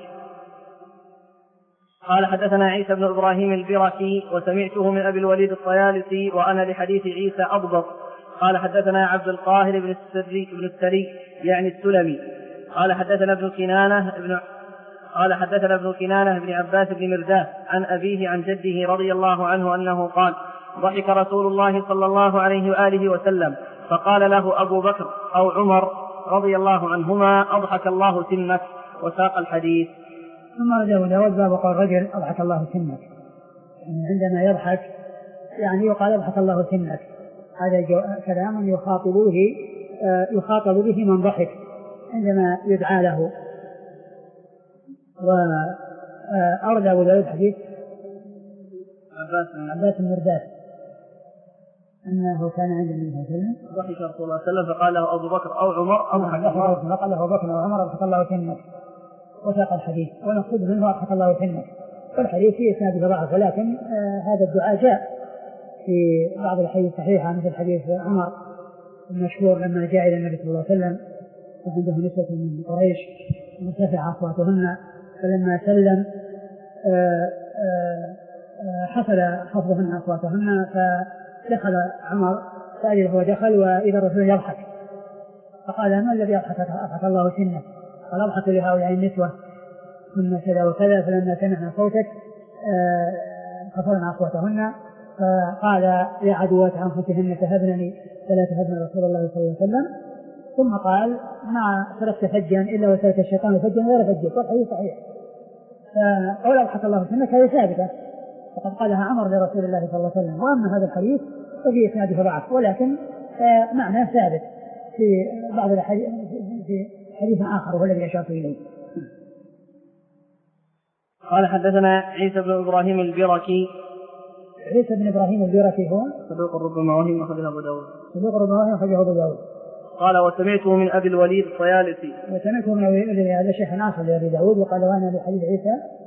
قال حدثنا عيسى بن إبراهيم البركي وسمعته من أبي الوليد الطيالسي وأنا لحديث عيسى أضبط. قال حدثنا عبد القاهر بن السري, بن السري يعني السلمي. قال حدثنا ابن كنانة ابن قال حدثنا ابن كنانة بن عباس بن مرداس عن أبيه عن جده رضي الله عنه أنه قال: ضحك رسول الله صلى الله عليه وآله وسلم فقال له أبو بكر أو عمر رضي الله عنهما أضحك الله سنك، وساق الحديث. ثم رجع داود باب قول الرجل أضحك الله سنك، يعني عندما يضحك يعني يقال أضحك الله سنك، هذا كلام يخاطبه يخاطب به من ضحك عندما يدعى له. وأورد أبو داود حديث عباس بن مرداس أنه كان عند النبي صلى الله عليه وسلم ضحك رسول الله صلى الله عليه وسلم فقال له أبو بكر أو عمر أضحك الله، فقال له أبو بكر أو عمر أضحك الله سنك، وساق الحديث. ونقصد منه أضحك الله سنك، والحديث فيه إسناده ضعف، ولكن آه هذا الدعاء جاء في بعض الحديث الصحيحة مثل حديث عمر المشهور لما جاء إلى النبي صلى الله عليه وسلم وعنده نسوة من قريش مرتفع أصواتهن، فلما سلم آه آه حصل خفضهن أصواتهن، فدخل عمر سأل هو دخل وإذا الرسول يضحك، فقال ما الذي أضحك؟ أضحك الله سنك. قال أضحك لهؤلاء النسوة كنا كذا وكذا، فلما سمعنا صوتك خفضنا أصواتهن، فقال يا عدوات أنفسهن تهبنني فلا تهبن رسول الله صلى الله عليه وسلم. ثم قال ما تركت فجا إلا وترك الشيطان فجا غير فجك، والحديث صحيح. فقول أضحك الله سنك هذه ثابتة، فقد قالها عمر لرسول الله صلى الله عليه وسلم. وأما هذا الحديث ففيه إسناده ضعف، ولكن معناه ثابت في بعض الحديث في حديث آخر وهو الذي أشرت إليه. قال حدثنا عيسى بن إبراهيم البركي. عيسى بن إبراهيم البركي هو صدوق ربما وهم أخرجه أبو داود. صدوق ربما وهم أخرجه أبو داود. قال وسمعته من أبي الوليد الطيالسي. وسمعته من أبي الوليد، هذا شيخ ناصر لأبي داود، وقال وأنا بحديث عيسى